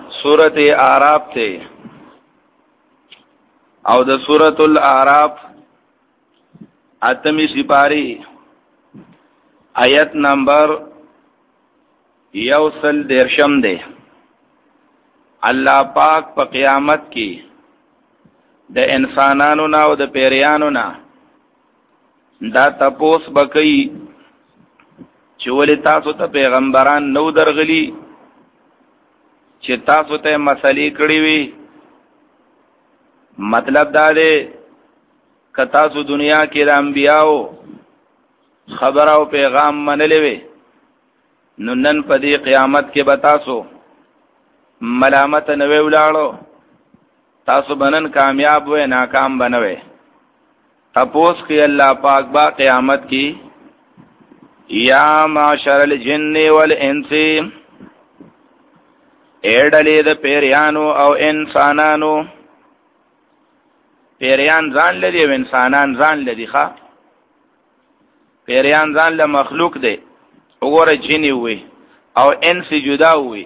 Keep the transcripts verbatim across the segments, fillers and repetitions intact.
سورۃ اعراف ته او د سورۃ الاعراف اتمی سپاری آیت نمبر یوصل درشم ده. الله پاک په قیامت کې د انسانانو نه او د پیریانو نه دا تپوس بکئی چې ولې تاسو ته پیغمبران نو درغلي چې تاسو ته مسلې کړې وي. مطلب دا دی که تاسو دنیا کې د انبیاو خبر او پیغام منلې وي نو نن په دې قیامت کې به تاسو ملامت نه وی ولاړو، تاسو بنن کامیاب وې ناکام بنوي. تپوس کې الله پاک با قیامت کې یا معاشر الجن والانس اېډلې د پیریانو او انسانانو. پیریان ځان لري او انسانان ځان لري. ښا پیریان ځان له مخلوق دی وګوره جنی وي او انس جدا وي.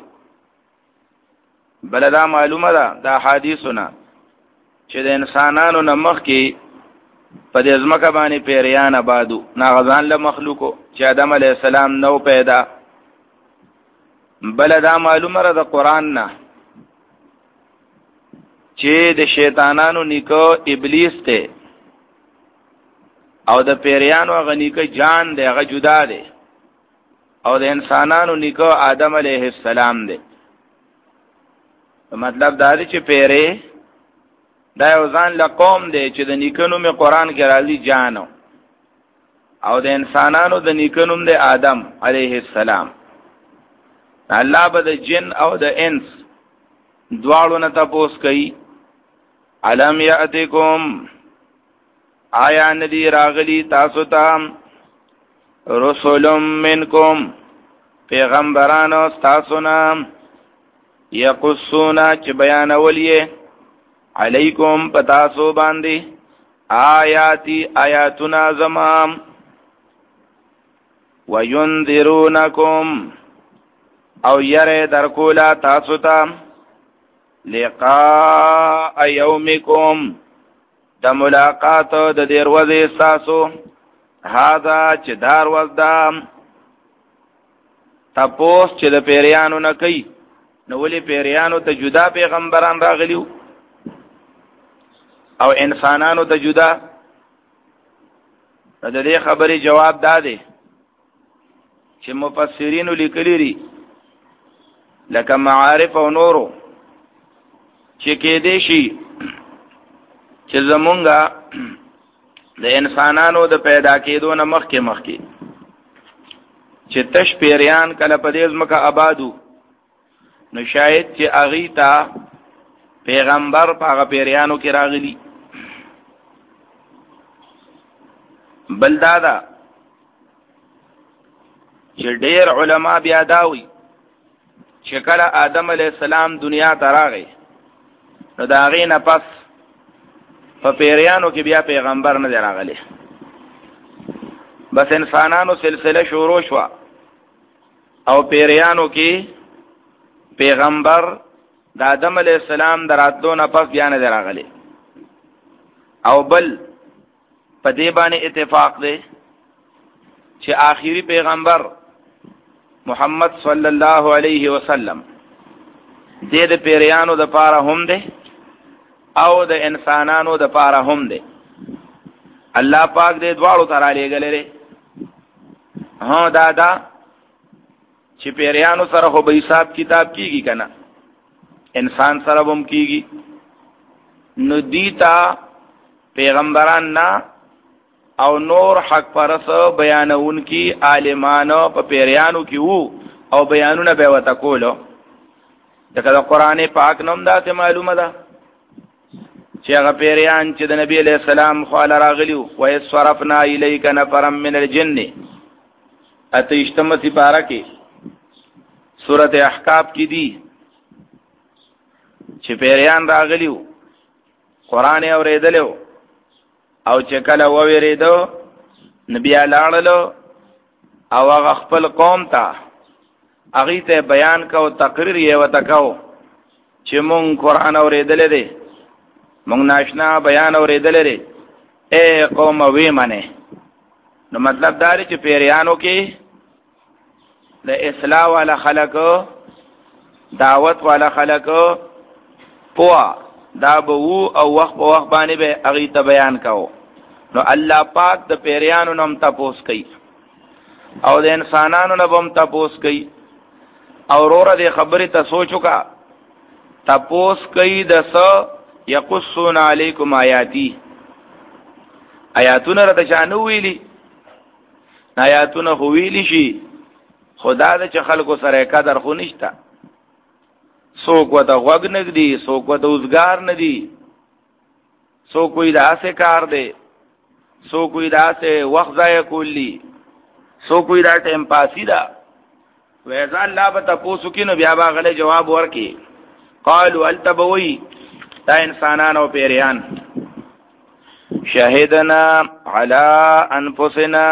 بلدا معلومه ده دا حدیثونه چې د انسانانو نه مخکې په دې ځمکه باندې پیریان آبادو ناغزان له مخلوقو چې آدم علیه السلام نو پیدا. بلدا معلومه ده د قرآن نه چې د شیطانانو نیکو ابلیس ته او د پیریانو هغه نیکه جان دی هغه جدا دی او د انسانانو نیکو آدم علیه السلام دی. مطلب دا دی چې پیری دا یو ځان له قوم دی چې د نیکه نوم قرآن کې راځي جانو او د انسانانو د نیکه نوم دی آدم علیه السلام. الله به د جن او د انس دواړو نه تپوس کوي علم یاتکم آیا ندی راغلی تاسو ته رسول منکم پیغمبرانو تاسو نه یقصونا چې بیانولیه علیکم پتاسو باندې آیاتی آیاتنا زمام وینذرونکم او یره درکولا تاسو ته لقاء یومکم د ملاقات د دیر ورځې تاسو هاذا چې دار وزدا تپوس چې د پیریانو نه کوي نو ولې پیریانو ته جدا پیغمبران راغلیو او انسانانو ته جدا؟ د دې خبرې جواب دادې چې مفسرینو لیکلي دي لکه معارف او نورو چې کې دې شي چې زمونږه د انسانانو د پیدا کېدو نه مخکې مخکې چې تش پیریان کله په دې ځمکه آبادو نو شاید چې اغي تا پیغمبر په هغه پیریانو کې راغلی. بل دادا چې ډېر علما بیا داوي چې کله آدم علیه السلام دنیا ته راغی نو د هغې نه پس په پیریانو کې بیا پیغمبر نه دی راغلی، بس انسانانو سلسله شروع شوه او پیریانو کې پیغمبر د آدم علیه السلام دراتلو نه پس بیا نه دی راغلی. او بل په دې باندې اتفاق دی چې آخري پیغمبر محمد صلی الله علیه وسلم دې د پیریانو د پاره هم دی او د انسانانو د پاره هم دی. الله پاک دې دواړو ته را لېږلی. ها دادا چې پیریانو سره خو به حساب کتاب کیږي کنه، انسان سره هم کیږي. نو دیتا پیغمبران نه او نور حق پرس بیانون کی عالمانو په پیریانو کې وو او بیانونه به وته کولو. دغه قرآن پاک نوم داسې معلومه ده چې هغه پیریان چې د نبی علیہ السلام خواله راغلیو وَإِذْ صَرَفْنَا إِلَيْكَ نَفَرًا مِنَ الْجِنِّ اتهشتمه سپاره کې سورۃ احقاف کې دي چې پیریان راغلیو قرآن اورېدلو او چې کله وویریدو نبی لاړلو او هغه خپل قوم ته هغه ته بیان کو تقریر یې وته کو چې مونږ قرآن اورېدلې دی، مونږ ناشنا بیان اورېدلې دی، اے قوم وی منه. نو مطلب دا دی چې پیریانو کې د اصلاح والا خلق، دعوت والا خلق پوا دا به وو او وخت په وخت باندې به هغه ته بیان کاو. نو الله پاک د پیریانو نوم تپوس کوي او د انسانانو نه هم تپوس کوي. او وروره د خبرې ته سوچو کا، تپوس کوي د څه یقصون علیکم آیاتی، آیاتونه را ته چانو ویلی، آیاتونه خو ویلی شي، خدا د چې خلکو سره قدر خو نشته. څوک وته غوږ نګدي، څوک وته اوزګار ندي، څوک وی داسې کار دی، څوک وی داسې وخت ضایع کولی، څوک وی دا ټیم پاسی ده. ویزا الله به تاسو کې نو بیا به غله جواب ورکي. قالوا التبوي دا انسانان او پیریان، شهدنا علی انفسنا،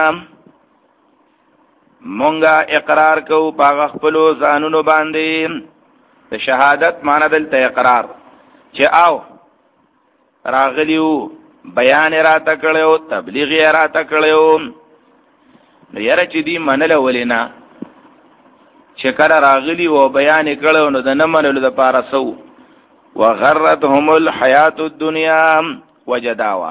مونږه اقرار کو پاغ خپلو ځانونو باندې. د شهادت معنی دلته اقرار، چې او راغلیو بیان را تکړیو، تبلیغ را تکړیو. نو یاره چې دی منل ولینا چې کله راغلی و بیان کړو نو د نه منلو د پاره سو. وغرتهم الحیات الدنیا وجداوا،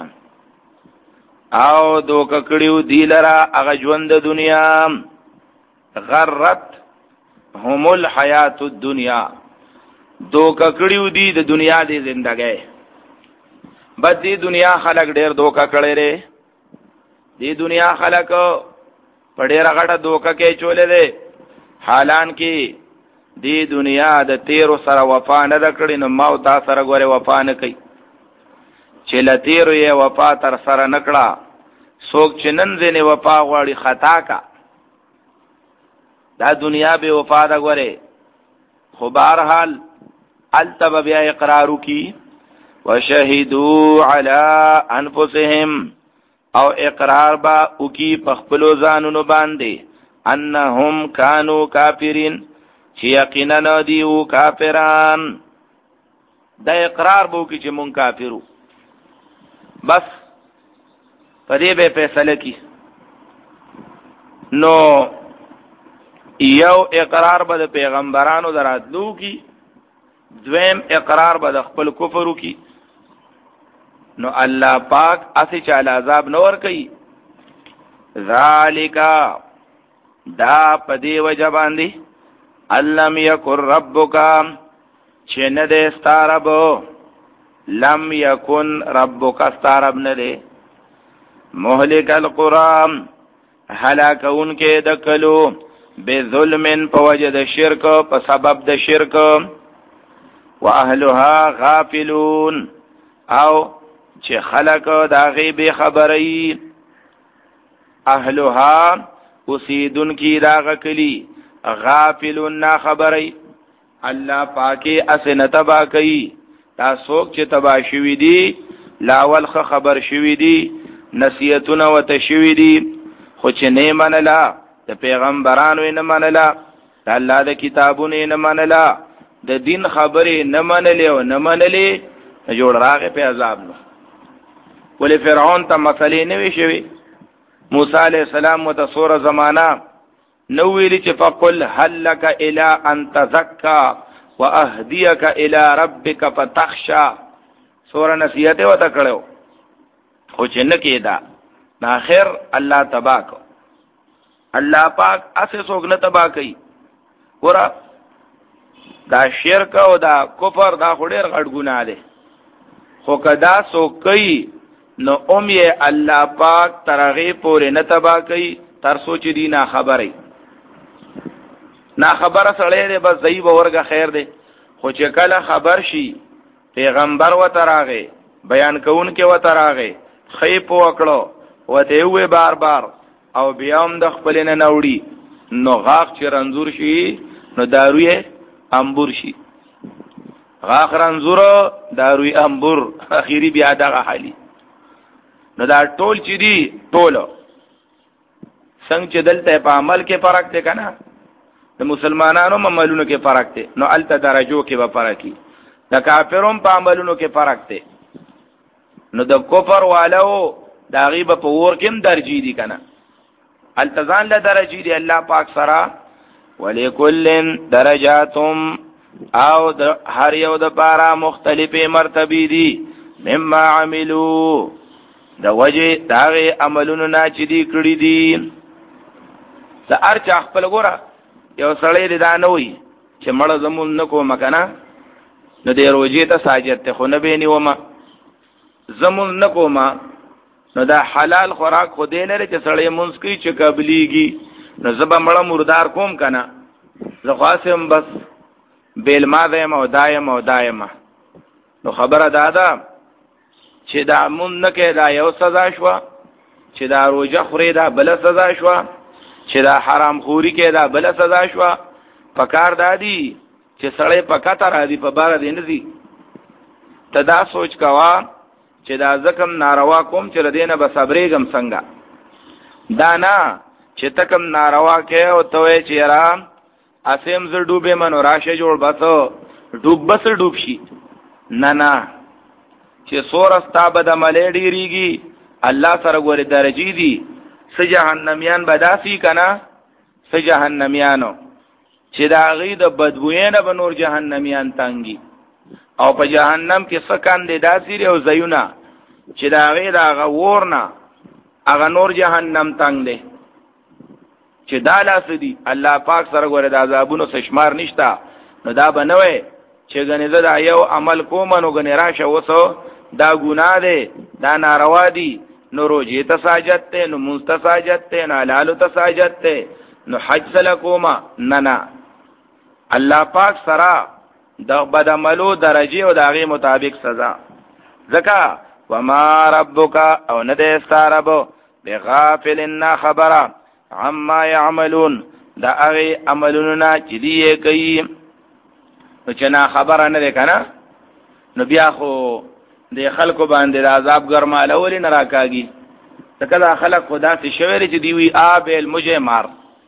او دوک کړیو دی لرا هغه ژوند د دنیا. غرت هم الحیات الدنیا، دوک کړیو دی د دنیا دی زندګۍ. بد دی دنیا خلق ډیر دوکا کړي ره، دی دنیا خلق په ډیر غټه دوکا کې چولې ده. حالان کې دی دنیا د تیرو سره وفا نه کړي، نو ما او تا سره غوړې وفا نه کوي. چې لتیرو یې وفا تر سره نکړه، څوک چې نن ځنه وفا غواړي خطا کا. دا دنیا به وفا ده غوړې. خو بهرحال التب بیا اقرارو کی، وشهدوا علی انفسهم، او اقرار با اوکی پخپلو ځانونو باندې، انهم کانوا کافرین، چې یقینا دیو کافران. دا اقرار بو کی چې مون کافرو. بس پدې به فیصله کی. نو یو اقرار به د پیغمبرانو دراتلو کی، دویم اقرار به د خپل کفرو کی. نو الله پاک اسی چاله عذاب نور کوي. ذالک دا پدی وجه باندې علم یکر ربک، چې نه دې ستارب، لم یکن ربک ستارب نه دې، مهلک القرى هلاکون کې د کلو، بظلم په وجه د شرک، په سبب د شرک، واهلها غافلون، او چې خلق دا غیب خبري. اهلها اسیدن کی دا غکلی، غافلون نا خبري. الله پاکي اسنه تبا کوي. دا څوک چې تبا شوی دی لاول خبر شوی دی، نصیحتونه وته شوی دی، خو چې نه منلا، د پیغمبرانو نه منلا، د الله د کتابونو نه منلا، د دین خبرې نه منلې او نه منلې، جوړ راغې په عذاب نو. ولی فرعون ته مسلې نه وی شوی. موسی علیہ السلام وته سوره زمانہ نو ویلی چې فقل هل لك الى ان تزكى واهديك الى ربك فتخشى. سوره نصیحت وته کړو، خو چې نه کېدا نه اخر الله تبا کو. الله پاک اسه څوک نه تبا کوي. ګوره دا شرک او دا کفر دا خډیر غټ ګناه ده، خو کدا څوک کوي نو اوم یې الله پاک ترغه پورې نه تبا کوي، تر سوچ دی نه خبرې نه خبره سړی دی، بس ضعیف ورګه خیر دی. خو چې کله خبر شي پیغمبر و تراغه بیان کون کې و تراغه خې په وکړو وته وې بار بار او بیا هم د خپل نه نوړي، نو غاخ چې رنزور شي نو داروی امبور شي. غاخ رنزور داروی امبور اخیری بیا دغه حالي. نو دا ټول چې دی ټول څنګه چې دلته په عمل کې فرق دی کنه، د مسلمانانو عملونو کې فرق دی، نو الته درجو کې به فرق دی. د کافرون په عملونو کې فرق دی. نو د کفر والو دا غیب په ور کې درجی دي کنه، التزان له درجی دي الله پاک سره. ولکلن درجاتم او د هر یو د پاره مختلفه مرتبه دي مما عملو د وجه داغه عملونو نه چې دي کړی دي. د ارچ خپل ګوره یو سړی دی دا نه وي چې مړ زمون نکو مکنه نو د روزي ته ساجد ته خو نه بیني ومه زمون نکو ما نو دا حلال خوراک خو دی لري چې سړی مونږ کوي چې قبليږي نو زبا مړه مردار کوم کنه زه خاصم بس بیل ما دایم او دایم او دایم. نو خبره دادا چې دا مون نه کې دا یو سزا شو، چې دا روزه خوري دا بل سزا شو، چې دا حرام خوري کې دا بل سزا شو. پکار دادی چې سړی پکاته را دي په بار دي نه دي ته دا سوچ کوا چې دا زکم ناروا کوم چې ردینه به صبرېږم څنګه. دا نه چې تکم ناروا کې او ته چې را اسیم ز ډوبې منو راشه جوړ بس ډوب بس ډوب شي. نه نه چې سور استاب د ملې ډیریږي الله سره ګوري درجی دي. س جهنميان بداسي کنا س جهنميانو چې دا غي د بدبوینه به نور جهنميان تانګي او په جهنم کې سکان دي داسي او زيونه چې دا غي دا غورنا هغه نور جهنم تانګ دي چې دا لاس دي. الله پاک سره ګوره د عذابونو سشمار نشتا. نو دا بنوي چې غنې دا یو عمل کوم نو غنې راشه وسو دا ګناه دی دا ناروا دي نو روزي ته ساجت ته نو مستساجت ته نو حلال ته ساجت ته نو حج سلکوما نه نه الله پاک سره د بدعملو درجه او دغه مطابق سزا. زکا وما ربک او نه دې ستارب بغافلن خبره عما يعملون دا هغه عملونه چې دی کوي نو چې نه خبره نه ده کنه نو بیا خو د خلکو باندې د عذاب ګرماله ولې نه راکاږي. تکدا خلک خدا سے شویر چې دی وی ابل مجه مار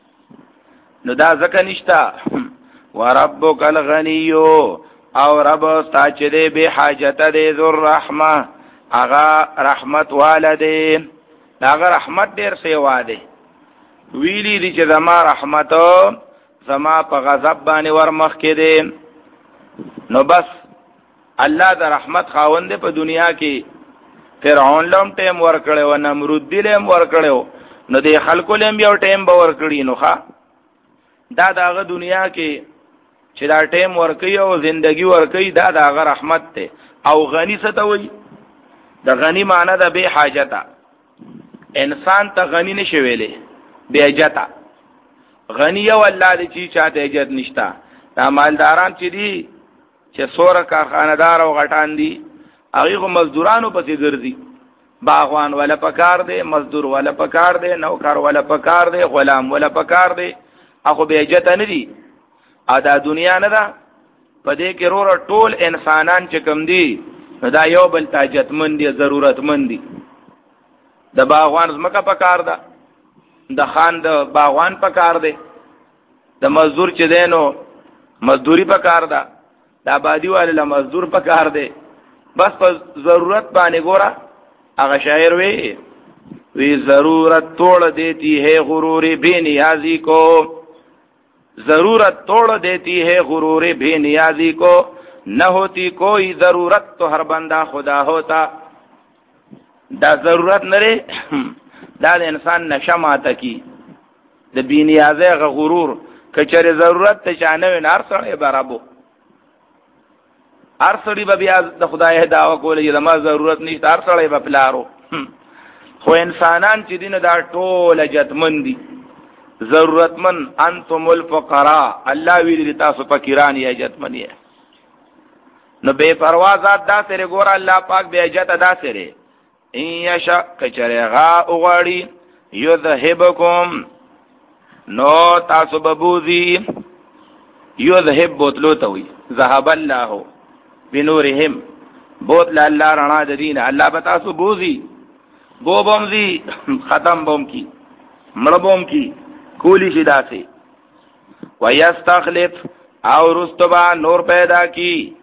نو دا ځکه نشتا. وربک الغنی او رب ستا چې دی به حاجت دی ذو الرحمه اغا رحمت والده داغه رحمت ډیر سیوا دی. ویلی دی چې زما رحمت زما په غضب باندې ورمخ کې دی. نو بس الله د رحمت خاوند په دنیا کې فرعون لوم ټیم ورکړو او نمرود دی لوم ورکړو نو د خلکو لوم یو ټیم به ورکړي نو ښا دا داغه دنیا کې چې دا ټیم ورکړي او ژوندۍ ورکړي دا داغه رحمت ته. او غنی ستوي د غنی معنی د به حاجته انسان ته غنی نشي ویلې به حاجته. غنی او الله دې چې چاته حاجت نشتا. دا مالداران چې دي چې سوره کارخانه‌دار او غټان دي هغه مزدورانو پسې ګرځي. باغوان ولا پکار دی، مزدور ولا پکار دی، نوکر ولا پکار دی، غلام ولا پکار دی. هغه به حاجت نه دي. ادا دنیا نه ده په دې کې رور ټول انسانان چې کم دي دا یو بل تاجت مند دي ضرورت مند دي. د باغوان زمکه پکار ده، د خان د باغوان پکار دی، د مزدور چې دینو مزدوری پکار ده، د آبادی والے له مزدور پکار دی. بس په ضرورت باندې ګوره هغه شاعر وی وی ضرورت توڑ دیتی ہے غرور بے نیازی کو، ضرورت توڑ دیتی ہے غرور بے نیازی کو، نہ ہوتی کوئی ضرورت تو ہر بندہ خدا ہوتا. دا ضرورت نره دا د انسان نشه ماته کی د بی نیازه غ غرور کچره ضرورت ته چانه نار سره برابو هر سړي به بیا د خدای دعوا کولې زما ضرورت نشته هر سړي به پلارو. خو انسانان چې دین دا ټول جتمندي ضرورتمن انتم الفقراء الله ویل تاسو فقیران یا جتمن یې نو بے پروا ذات دا سره ګور الله پاک به اجت ادا سره ان یشا کچره غا اوغړی یذهبکم نو تاسو ببوزی یذهب بوتلو توي ذهب الله بنورهم بوتل الله رڼا د دین الله به تاسو بوزي بو بومزي ختم بوم کی مړ بوم کی کولی شي داسې ويستخلف او رستبا نور پیدا کی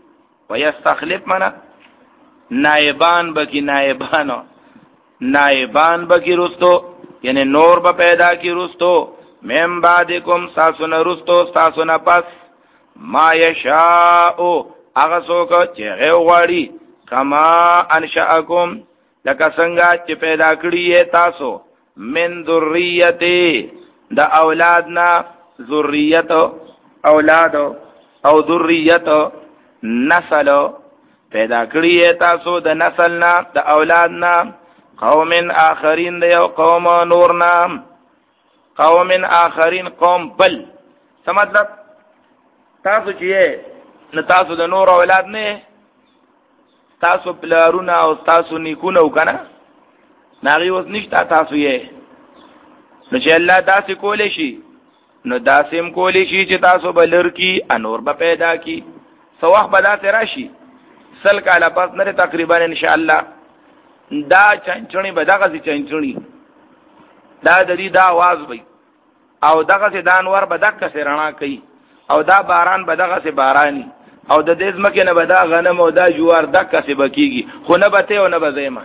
ويستخلف منا نائبان بکی نائبانو نائبان بکی رستو یعنی نور با پیدا کی رستو من بعدکم ساسون رستو ساسون پس ما یشاءو اغسوکو چه غیوغاڑی کما انشاءکم لکا سنگا چه پیدا کریے تاسو من ذریتی دا اولادنا ذریت اولاد او ذریت نسل پیدا کریے تاسو دا نسلنا دا اولادنا قوم آخرین دا یو قوم نورنا قوم آخرین قوم بل سمطلب تاسو چیئے نہ تاسو د نور اولاد نه تاسو پلارونه او تاسو نیکونه وکنه ناغي اوس نشتا تاسو یې نو چې الله داسې کولې شي نو داسې کولې شي چې تاسو بلر کی انور به پیدا کی سواخ به داسې راشي سل کاله پس نه تقریبا ان شاء الله دا چنچونی به دغه سي چنچونی دا د دې دا आवाज وي او دغه سي دانور به دغه سي رڼا کوي او دا باران به دغه سي باراني او د دې ځمکې نه به دا غنم او دا جوار دغه سي بکیږي خو نه بته او نه بزیمه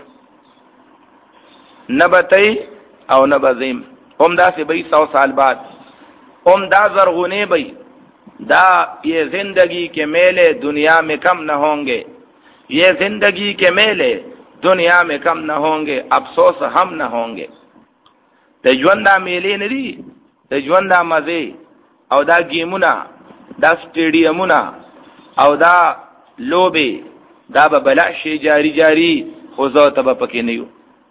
نه بته او نه بزیم هم دا سي به سو سال بعد هم دا زرغونه به دا یہ زندگی کے میلے دنیا میں کم نہ ہوں گے یہ زندگی کے میلے دنیا میں کم نہ ہوں گے افسوس ہم نہ ہوں گے د ژوند میلې نه دي د ژوند مزه او دا گیمونه دا سټیډیمونه او دا لوبه دا به بلا شي جاری جاری خو زه ته به پکې نه یو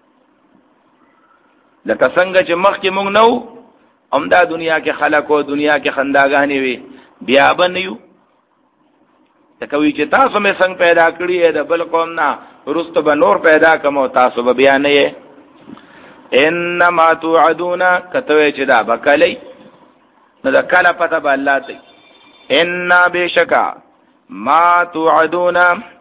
لکه څنګه چې مخکې مونږ نو هم دا دنیا کې خلق او دنیا کې خنداګانې وي بیا به نه یو تکوي چې تاسو مې څنګه پیدا کړی د بل قوم نه ورستو به نور پیدا کوم او تاسو به بیا نه یې انما توعدون کتوی چې دا بکلی نو دا کله پته به الله ته ان بشکا ما توعدون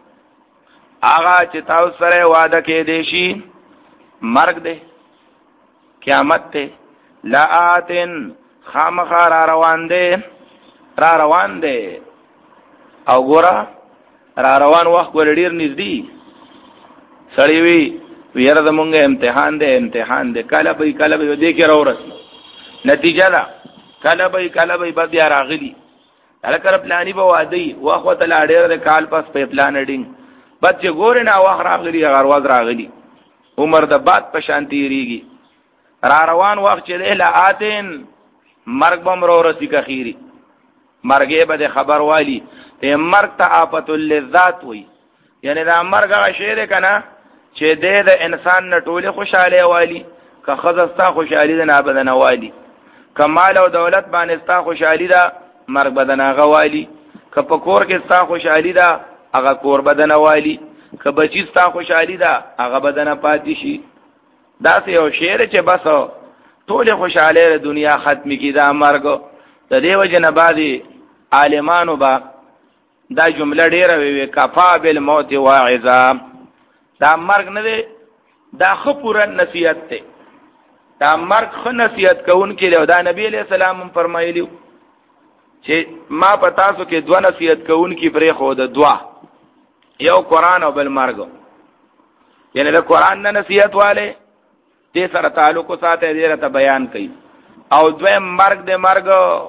آغا چې تاسو سره وعده کې دی شي مرګ دی قیامت دی لآتن خامخا را روان دی را روان دی او ګورا را روان وخت ور ډیر نږدې سړی وی ویره زمونږه امتحان دی امتحان دی کله به کله به دې کې راورس نتیجه ده کله به کله به بیا راغلی الکر پلانی به وادي واخو ته لاړې د کال پس په پلان ډینګ بچ ګور نه واخ راغلی غرواز راغلی عمر د باد په شانتی ریږي را روان وخت چې له آتن مرګ بم رو رسی کخيري مرګه به خبر والی ته مرګ ته آفت اللذات وي یعنی دا مرګ هغه شی دی کنه چې د انسان نه ټوله خوشاله والی که خزستا خوشالي ده نه بدن والی کمال او دولت باندې ستا خوشالي ده مرګ بدن غوالی که په کور کې ستا خوشالي ده هغه کور بدن والی که بچی ستا خوشالي ده هغه بدن پاتې شي دا سه یو شعر چې بس ټوله خوشاله دنیا ختمي کی دا مرګ د دیو جن بعدي عالمانو با دا جمله ډیره وی کفا بالموت واعظا دا مرګ نه دی دا خو پوره نصیحت دی دا مرګ خو نصیحت کوونکی دی دا نبی علیہ السلام فرمایلی چې ما پتا سو کې دوا نصیحت کوونکی پرې خو د دوا یو قران او بل مرګ یعنی د قران نه نصیحت والے دې سره تعلق ساته دې راته بیان کړي او دویم مرګ دې مرګ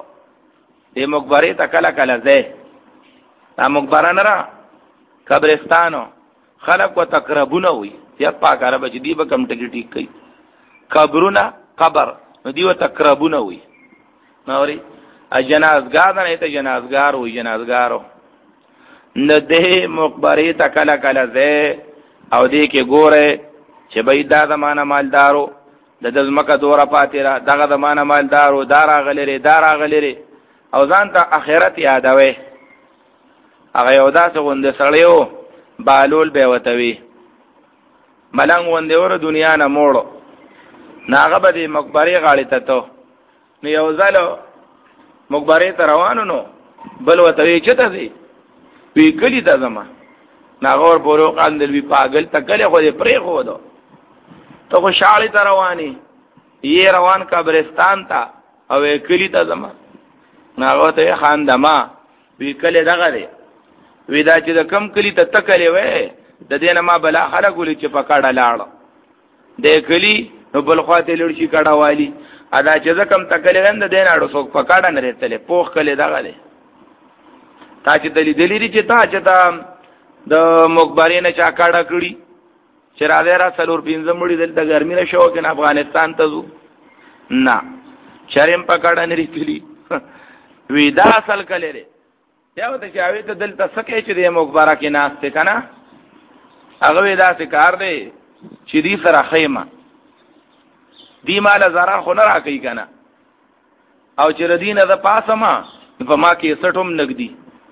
دې مقبره ته کله کله ځه دا مقبره نه را قبرستانو خلق و تقربونه وي یا پاک عربه چې دی به کم ټکی ټیک کوي قبرونه قبر نو دی و تقربونه وي نوري جنازګار نه ته جنازګار وي جنازګارو نه ده مقبره ته کله کله ځه او دې کې ګوره چې به دا زمانہ مالدارو د دزمکه دوره پاتې را دغه زمانہ مالدارو دارا غلره دارا غلره او ځان ته اخرت یادوي هغه یو داسې غونډه سړیو بالول به وتوي ملنګ وندې ور دنیا نه موړو ناغه به مقبره غاړې ته ته نو یو ځلو مقبره ته روانو نو بل وتوي چته دي وی کلی ته زما ناغور پورو قاندل وی پاگل تکله خو دې پرې خو دو ته خو شاړې ته رواني یې روان قبرستان ته او کلی ته زما ناغه ته خان دما وی کله دغه دی وی دا چې د کم کلی ته تکلې وې د دې نه ما بلا خلک ولې چې په کاډه لاړ د کلی نو بل خواته لړ شي کاډه والی ادا چې کم تکلې وند دین اړو څوک په کاډه نه رتلې پوخ کلی دغه له تا چې دلی دلی چې تا چې تا د مخبرینه چا کاډه کړی چې را دې را څلور پینځه مړي د ګرمي له شو کې افغانستان ته ځو نه شرم په کاډه نه رتلی وی دا اصل کلی لري یا ته چې اوی ته دلته سکه چې د مخبره کې ناشته کنه هغه دا څه کار دی چې دې سره خیمه دی مال زرا خو نه راکې کنه او چې ردینه د پاسه ما په ما کې سټوم نګدي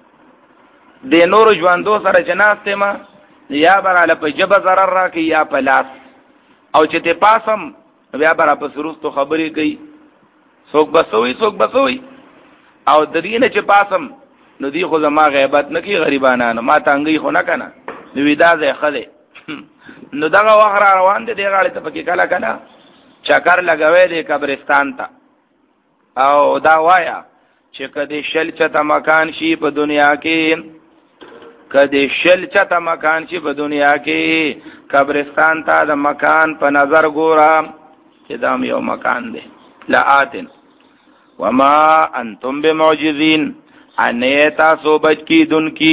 د نور ژوندو سره جناسته ما یا براله په جبه zarar راکې یا په لاس او چې ته پاسم بیا برا په سروستو خبرې کوي څوک بسوي څوک بسوي او د دینه چې پاسم نو دی خو زما غیبت نکی غریبانانو ما تانګي خو نه کنه نو ودا زه خله نو دغه وخت روان دي دغه اړه ته پکې کله کله چکر لګوي د قبرستان ته او دا وایا چې کدی شل چته مکان شي په دنیا کې کدی شل چته مکان شي په دنیا کې قبرستان ته د مکان په نظر ګورم چې دا یو مکان دی لآتن وما انتم بمعجزین انیتا سو بچ کی دن کی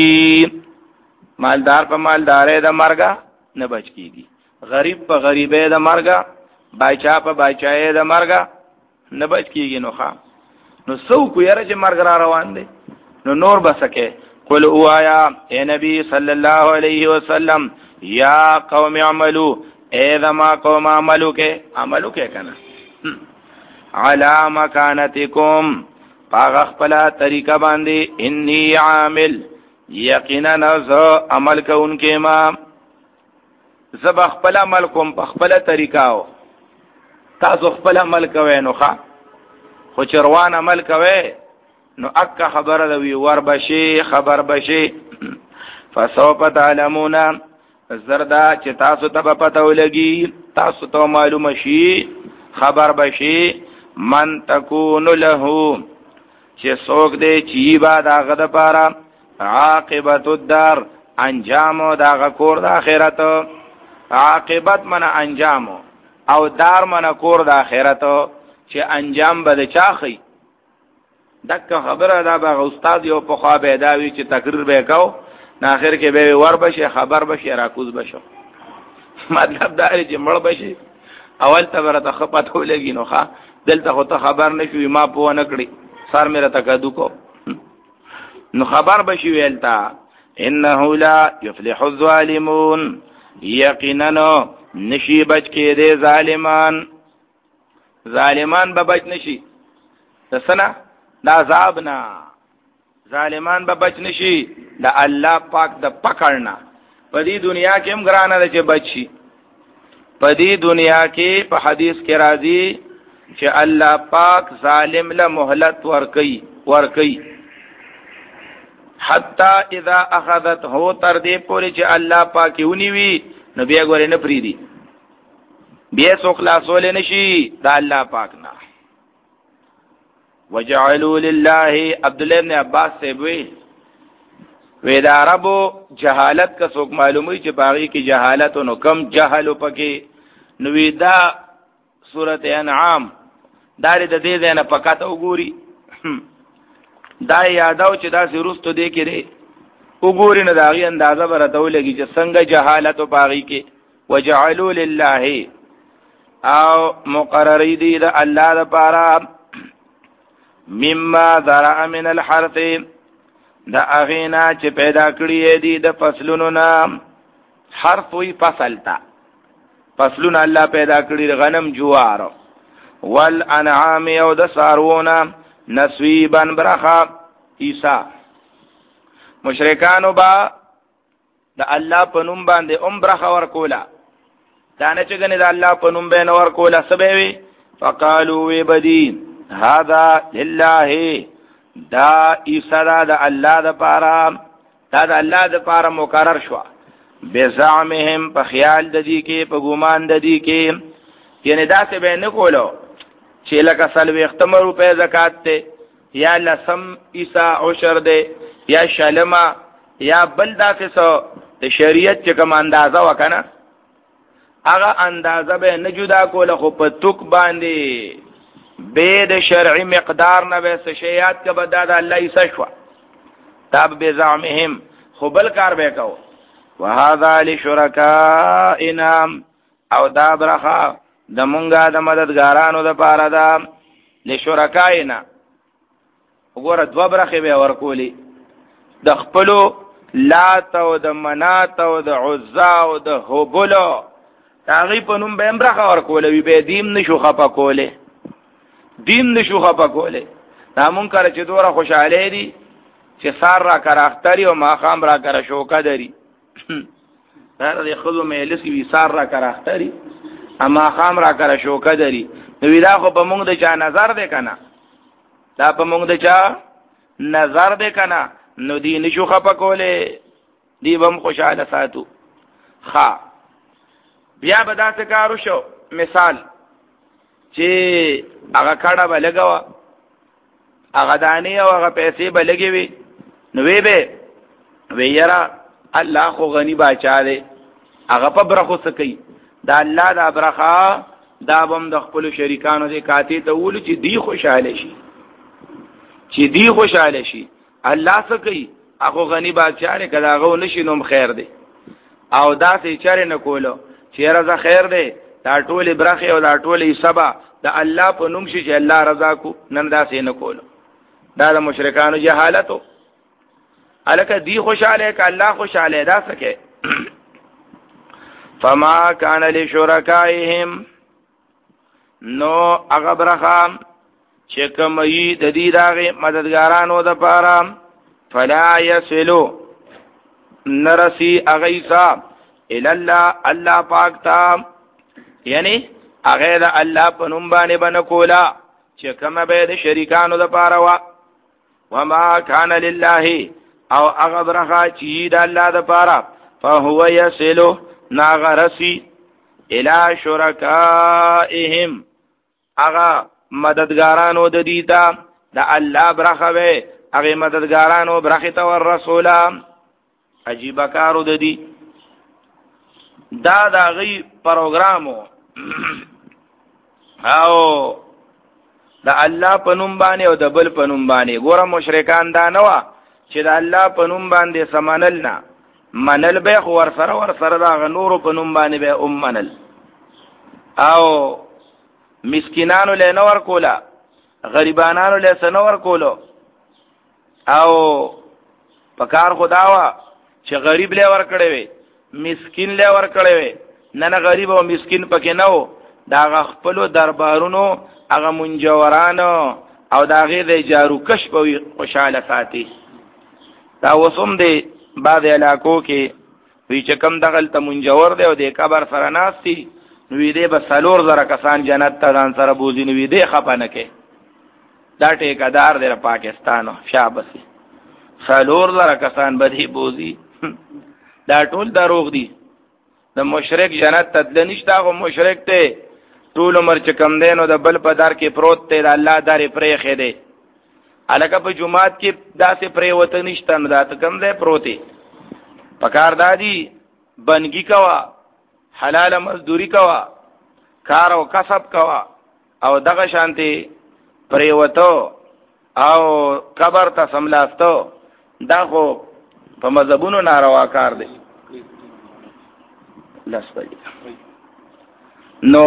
مالدار په مالدارې د مرګه نه بچ کیږي غریب په غریبې د مرګه بایچا په بایچای د مرګه نه بچ کیږي نو ښا نو سو کو یاره چې مرګ را روان دی نو نور بسکه قل اوایا اے نبی صلی الله علیه وسلم یا قوم اعملوا اے ذما قوم عملو کې عملو کې کنه علی مکانتکم پاغ خپلا طریقہ باندې انی عامل یقینا نز عمل کوونکې ما زب خپل عمل کوم په خپل طریقہ تاسو خپل عمل کوئ نو ښا خو چروان عمل کوئ نو اک خبر دوی ور بشي خبر بشي فسوف تعلمون زردا چې تاسو ته پته ولګي تاسو ته معلوم شي خبر بشي من تکون له چې څوک دې چې با دا غد پاره عاقبت الدار انجام دا غکور د اخرت عاقبت من انجام او دار من کور د اخرت چې انجام به چاخي دغه خبره دا به استاد یو په خوا به داوی چې تقریر به کاو نه اخر کې به ور بشه خبر بشه راکوز بشه مطلب دا چې مړ بشه اول ته ورته خپت ولګي نو ښا دلته خو ته خبر نشوي ما په ونه کړی سر میرا تکادو کو نو خبر بشي ویلتا انه لا يفلح الظالمون یقینا نشي بچ کې دي ظالمان ظالمان به بچ نشي تسنا دا عذابنا ظالمان به بچ نشي دا الله پاک د پکړنا په دې دنیا کې هم ګرانه ده چې بچي په دې دنیا کې په حدیث کې راځي چې الله پاک ظالم له مهلت ورکي ورکي حتا اذا اخذت هو تر دې پورې چې الله پاک ونی وی نو بیا ګورې نه پریدي بیا څو خلاصول نشي دا الله پاک نه وجعلوا لله عبد الله بن عباس سے وی وی دا عربو جهالت کا څوک معلومي چې باغی کی جهالت نو کم جهل پکې نو وی دا سورۃ انعام دار د دې نه پکاته وګوري دا یاداو چې دا سروستو دې کړي وګوري نه دا غي اندازه برته ولګي چې څنګه جهالت او باغی کې وجعلوا لله او مقرری دی د الله لپاره مما ذرا من الحرث دا اغینا چې پیدا کړی دی د فصلونو نام حرف وی فصل تا فصلونه الله پیدا کړی غنم جوار والانعام او د سارونه نسویبا برخا عیسی مشرکانو با د الله په نوم باندې ام برخه ورکولا دا نه چې ګنې د الله په نوم باندې ورکولا سبوي فقالوا وی بدی هذا لله دا عیسی د الله د پاره دا د الله د پاره مقرر شو بزعمهم په خیال د دې کې په ګومان د دې کې یعنی دا څه به نه کولو چې لکه سلوي ختمه روپے زکات ته یا لسم عیسی عشر ده یا شلمه یا بل داسې څه د شریعت چې کوم اندازه وکنه هغه اندازه به نه جدا کوله خو په توک باندې به د شرعي مقدار نه به څه شیات که به دا د الله ایسه شوه دا به زعمهم خو بل کار به کوو وهذا لشرکائنا او دا برخه د مونږه د مددګارانو د پاره ده لشرکائنا وګوره دوه برخې به ورکولي د خپلو لات او د منات او د عزا او د هبلو هغې په نوم به هم برخه ورکوله به دیم نشو خفه کولی دیم نشو خفه کولی دا مونږ کله چې دوره خوشحالی دي چې سار را کره اختري او ماښام را کره شوکه دري دا د ښځو مجلس کې وي سار را کره اختري او ماښام را کره شوکه دري نو وي دا خو په مونږ د چا نظر دی که نه دا په مونږ د چا نظر دی که نه نو دی نشو خفه کولی دی به هم خوشحاله ساتو ښه بیا به داسې کار وشو مثال چې هغه کډه به لږه وه هغه دانې او هغه پیسې به لږې وي نو وی به وی یاره الله خو غني باچا دی هغه په برخو څه کوي دا الله دا برخه دا به هم د خپلو شریکانو دی کاتې ته وولو چې دی خوشحاله شي چې دی خوشحاله شي الله څه کوي هغه غني باچا دی که د هغه ونه شي نو خیر دی او داسې چرې نه کولو چې رضا خیر دی دا ټولې برخې او دا ټولې سبا د الله په نوم شي چې الله رضا کو نن داسې نه کولو دا د مشرکانو جهالتو الکه دی خوشاله که الله خوشاله دا سکے فما کان لشرکائهم نو هغه برخه چې کومي د دې داغه مددګارانو د پاره فلا يصلوا نرسی اغیصا الی الله الله پاک تا یعنی هغه د الله په نوم باندې بنه کولا چې کومه به د شریکانو د پاره وا وما کان لله او هغه برخه چې د الله د پاره فهو يصلوا ناغرسی الی شرکائهم هغه مددګارانو د دې ته د الله برخه وي هغه مددګارانو برخه ته ور رسولا عجیب کارو د دې دا دا غي پروګرامو او د الله په نوم باندې او د بل په نوم باندې ګوره مشرکان دا نه وا چې د الله په نوم باندې سمنل نه منل به خو ور سره ور سره دا غنور په نوم باندې به ام منل او مسکینانو له نور کولا غریبانانو له سنور کولو او پکار خداوا چې غریب له ور کړي وي مسکین له ور کړي وي نه نه غریب او مسکین پکې نه وو دا خپل دربارونو هغه منجورانو او دا غي د جارو کش په خوشاله ساتي دا وسوم دی بعد علاقو کې وی چې کم دغل ته منجور دی او د قبر سره ناشتي نو دې به سلور زره کسان جنت ته ځان سره بوزي نو دې خپانه کې دا ټیکادار دی پاکستانو شابسي سلور زره کسان به دې بوزي دا ټول دروغ دي د مشرک جنت ته نشتا غو مشرک ته ټول عمر چې کم دینو د بل په دار کې پروت ته د الله دارې پرې خې دی الکه په جمعات کې داسې پرې وته نشته نه دا ته کم دی پروتي پکار دادی بنګي کوا حلال مزدوری کوا کار او کسب کوا او دغه شانتي پرې وته او قبر ته سملاستو دا خو په مذهبونو ناروا کار دی لاس پدې نو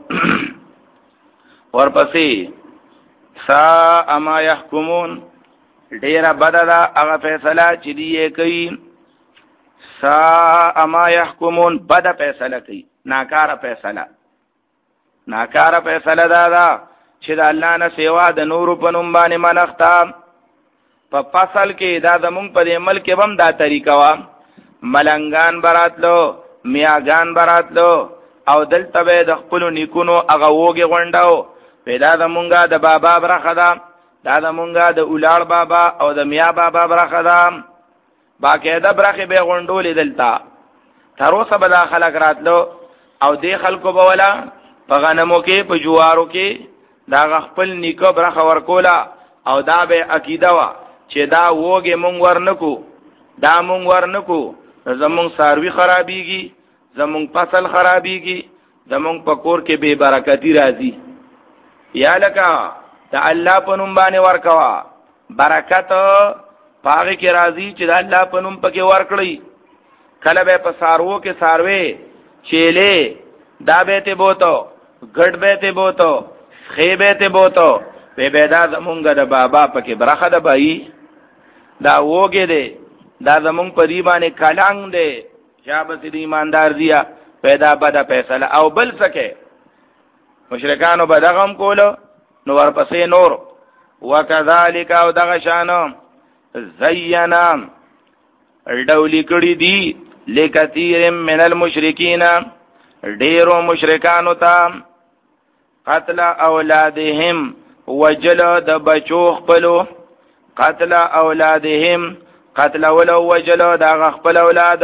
ورپسې سا اما يحكمون ډیره بدلا هغه فیصله چې دی کوي سا اما يحكمون بد فیصله کوي ناکاره فیصله ناکاره فیصله دا دا چې د الله نه سیوا د نور په نوم باندې منښت په فصل کې دا زمونږ په دې ملک هم دا طریقه وا ملنګان براتلو میاګان براتلو او دلته به د خپل نیکونو هغه وګي غونډاو پیدا د مونږه د بابا برخه ده دا د مونږه د اولاد بابا او د میا بابا برخه ده باقاعده برخه به غونډولې دلته تر اوسه به دا خلک راتلو او دې خلکو به ولا په غنمو کې په جوارو کې دا خپل نیکو برخه ورکولا او دا به عقیده وا چې دا وګي مونږ ورنکو دا مونږ ورنکو زمونږ ساروی خرابيږي، زمونږ فصل خرابيږي، زمونږ په کور کې بے برکتی راځي. یا لکه ته الله په نوم باندې ورکوا، برکت پاغه کې راځي چې د الله په نوم پکې ورکړي. کله به په سارو کې ساروي چيله دا به ته بوته، ګډ به ته بوته، خې به ته بوته، به به دا زمونږ د بابا پکې برخه ده بای، دا وګه ده، دا زمونږ په دی باندې کلنګ ده، شابه دې ایماندار دیا پیدا بده فیصله او بل سکے. مشرکانو بدغم کولو نو ورپسې نور وکذالک او دغه شانو زینا ډولی کړي دي لکثیر من المشرکین ډیرو مشرکانو ته قتل اولادهم وجل د بچو خپلو، قتل اولادهم قتل ولو وجل د خپل اولاد،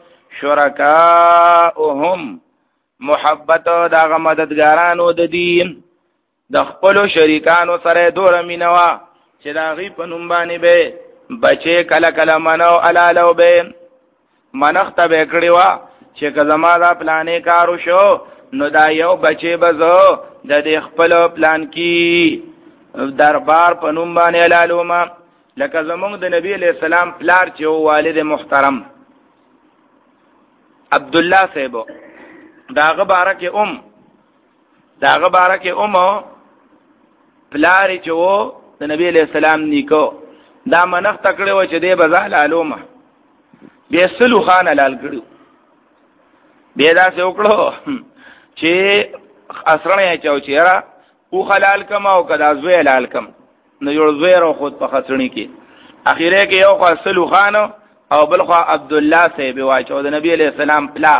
شرکاءهم محبت دغه مددګارانو د دین د خپل شریکانو سره دور مینوا چې دا غي په نوم باندې به بچي کله کله منو علالو به منخت به کړی وا چې کزما دا پلانې کارو شو نو دا یو بچي بزو د دې خپل پلان کې دربار په نوم باندې علالو ما لکه زمونږ د نبی علیہ السلام پلار چې والد محترم عبد الله صاحب داغه بارک ام داغه بارک ام پلار چې وو د نبی علیہ السلام نیکو دا منخ تکړه و چې دی بزال علومه به سلو خان لال کړو به دا څه وکړو چې اسرنه چاو چیرې او حلال کما او کدا زوی حلال کم نو یو زوی رو خود په خسرنی کې اخیره کې یو خو سلو خان او بل خو عبد الله صاحب واچو د نبی علیہ السلام پلار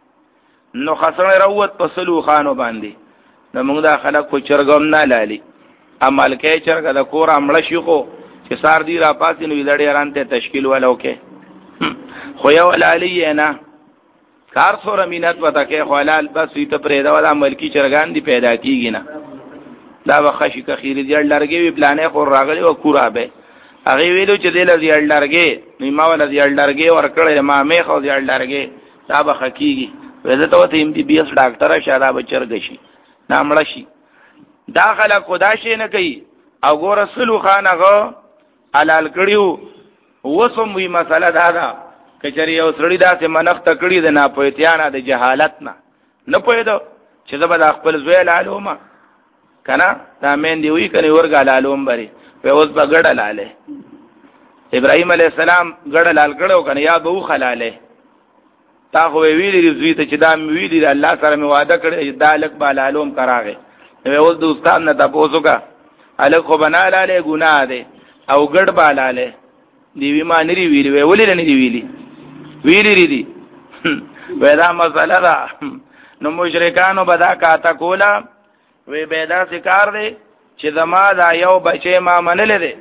نو خسرنه روت په سلو خانو باندې نو موږ دا خلک کو چرګم نه لالي عمل کې چرګ د کور امړ شي خو چې سار دی را پاسې نو لړې رانته تشکیل ولو کې خو یو لالی نه کار سره مينت وتا کې خلال بس ته پرې دا ولا ملکی چرګان دی پیدا کیږي نه دا وخشي که خیر دی لړګي وی پلانې خو راغلی او کورا به هغه ویلو چې دل دی لړګي نو ما ولا دی لړګي ور کړل ما مې خو دی لړګي دا به حقيقي وزه ته ته ام بي بي اس ډاکټر شاده بچرګ شي نامړ شي دا خلک خدا شي نه کوي او ګور رسول خانغه حلال کړیو وسم وی مسله دا ده کچری یو سړی داسې منخ تکړی د نه پوهتیانه د جهالت نه نه پوهیدو چې زبر خپل زوی لالوما کنه دا مين دی وی کني ورګا لالوم بری په اوس بغړ لاله ابراهيم عليه السلام غړ لال کړو کنه یا بو خلاله تا خو ویلی زوی ته چې دا ویلی الله سره می وعده کړی دا لک بالالوم کراغه نو اوس د استاد نه تاسو کا الک خو بنا لاله ګناه ده او ګړ بالاله دی وی ما نری ویلی ویلی نه دی ویلی ویلی ری ودا مساله دا نو مشرکانو بدا کاته کولا وی پیدا سکار دی چې زما دا یو بچی ما منل دی.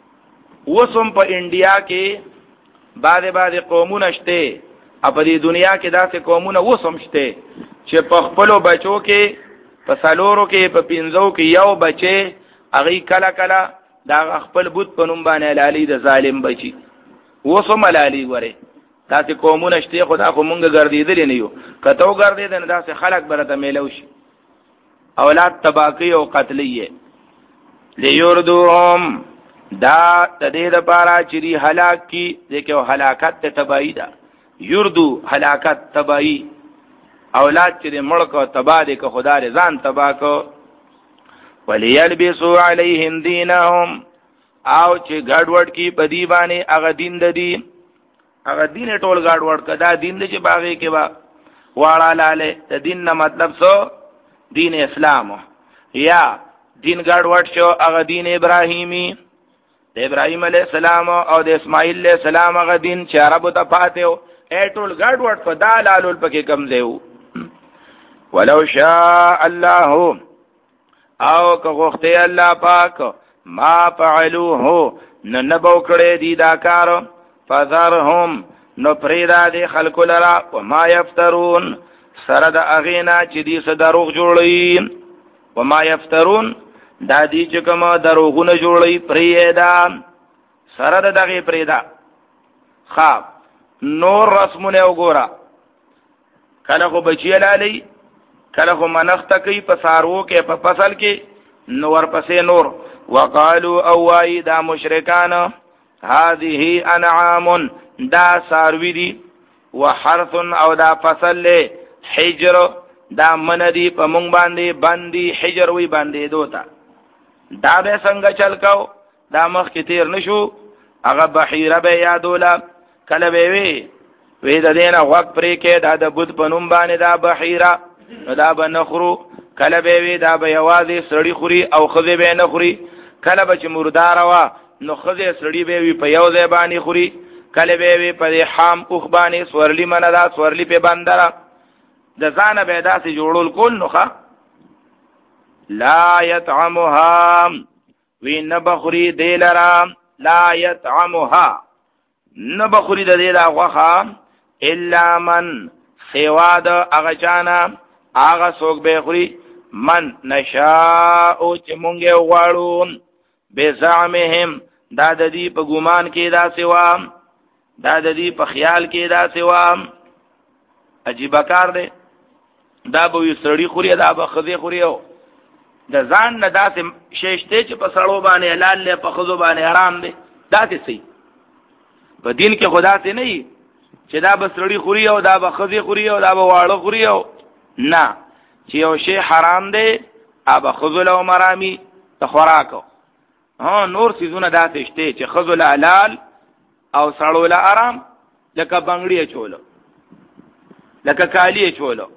وسم په انډیا کې بعد بعد قومونه شته په دې دنیا کې داسې قومونه وسم شته چې په خپلو بچو کې په سالورو کې په پینځو کې یو بچی هغه کله کله دا خپل بوت په نوم باندې لالی د ظالم بچی وسم لالی وره داسې قومونه شته خدا خو مونږ ګرځیدل نه یو کته وګرځیدل نه داسې خلق برته میلو شي اولاد تباکی او قتلیه لیوردوهم دا تدې د پارا چری هلاک کی دغه هلاکت ته تباہی ده یردو هلاکت تباہی اولاد چې مړ کو تبا دې کو خدا دې ځان تبا کو وليلبسوا عليهم دينهم او چې ګډوډ کی بدی باندې هغه دین د دین هغه دین ټول ګډوډ کدا دین دې چې باغې کې با واړه لاله د دین نه مطلب سو دین اسلام یا دین ګډوډ شو هغه دین ابراهیمی د ابراهیم علیه السلام او د اسماعیل علیه السلام هغه دین چې عربو ته پاتېو اټول ګډوډ په دالالول پکې کم دیو ولو شاء الله او که غوخته الله پاک ما فعلوه نو نبو کړي دي دا کار فذرهم نو پریدا دي خلق لرا وما يفترون سره د اغینا چې دي څه دروغ جوړي وما يفترون دا دي چې کوم دروغونه جوړي پریدا سره د دغه پریدا خواب نور رسمونه وګوره کله خو بچی لالی کله خو منخته کوي په سارو کې په فصل کې نور پسې نور وقالو اوای دا مشرکان هذه انعام دا ساروی دی وحرث او دا فصل له حجر دا مندی په مونږ باندې باندې حجر وی باندې دوتا دا به څنګه چل کاو دا مخ کې تیر نشو هغه بحیره به یادولا کله به وی وی د دینه وخت پرې کې دا د بوت پنوم باندې دا بحیره دا به نخرو کله به وی دا به یوازې سړی خوري او خزه به نه خوري کله به چې مردار وا نو خزه سړی به وی په یو ځای باندې خوري کله به وی په حام اوخ باندې سورلی مندا سورلی په بندره د ځانه به داسې جوړول کول نوخه لا يطعمها وی نبخری دیلرا لا يطعمها نبخری د دیلا غوخه الا من سواد اغچانا آغا سوک بخوری من نشاء چې مونږه غواړو بزعمهم دا د دې په ګمان کې دا سوا دا د دې په خیال کې دا سوا عجیب کار دی دا به سړی خوري دا به خزه خوري او د ځان نه داسې شیشته چې په سړو باندې حلال له په خزو باندې حرام دی داسې صحیح په دین کې خدا ته نه چې دا به سړی خوري او دا به خزه خوري او دا به واړه خوري او نه چې یو شی حرام دی ابا خذل او مرامي ته خوراکو ها نور سيزونه داسې شته چې خذل حلال او سړول حرام لکه بنگړی چولو لکه کالی چولو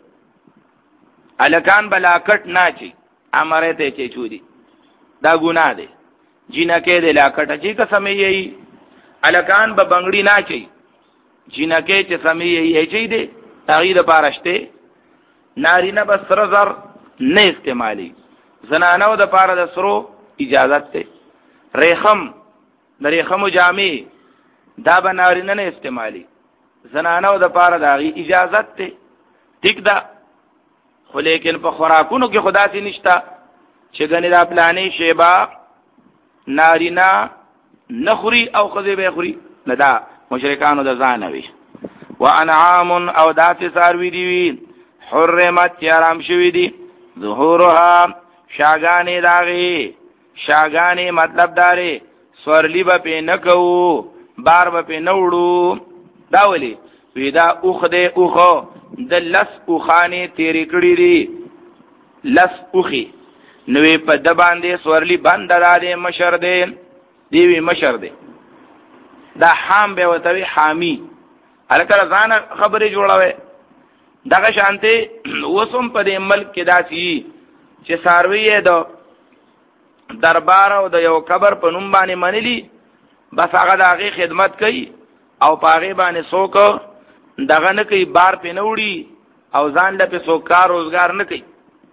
الکان بلاکټ ناچی امره ته چې چودي دا ګناه دی جنکه د لاکټ چې قسمه یې الکان به بنگړی ناچی جنکه چې سمې یې چي دی تغیر پارشته نارینه بس سر زر نه استعمالي زنانو د پاره د سرو اجازت ته ریخم د ریخم جامع دا به نارینه نه استعمالي زنانو د پاره د اجازت ته ټیک دا خو لیکن په خوراکونو کې خدا سي نشتا چې غني دا پلانې شیبا نارینه نخوري او خذي به خوري لدا مشرکانو د ځانوي وانعام او دات ساروي دي حرمت یارام شوی دی ظهورها شاگانی داغی شاگانی مطلب داره سورلی با پی نکو بار با پی نوڑو داولی ویدا اوخ دے اوخو د لس اوخانی تیری کڑی دی لس اوخی نوی پا دبان دے سورلی بند دا دے مشر دے دیوی مشر دے دا حام بے وطوی حامی الکر زان خبری جوڑاوے دغه شانته وسم په دې ملک کې داسي چې ساروی د دربار او د یو قبر په نوم باندې منلی بس هغه دغه خدمت کوي او پاغه باندې څوک دغه نه کوي بار په نوړي او ځان له په څوک کار روزګار نه کوي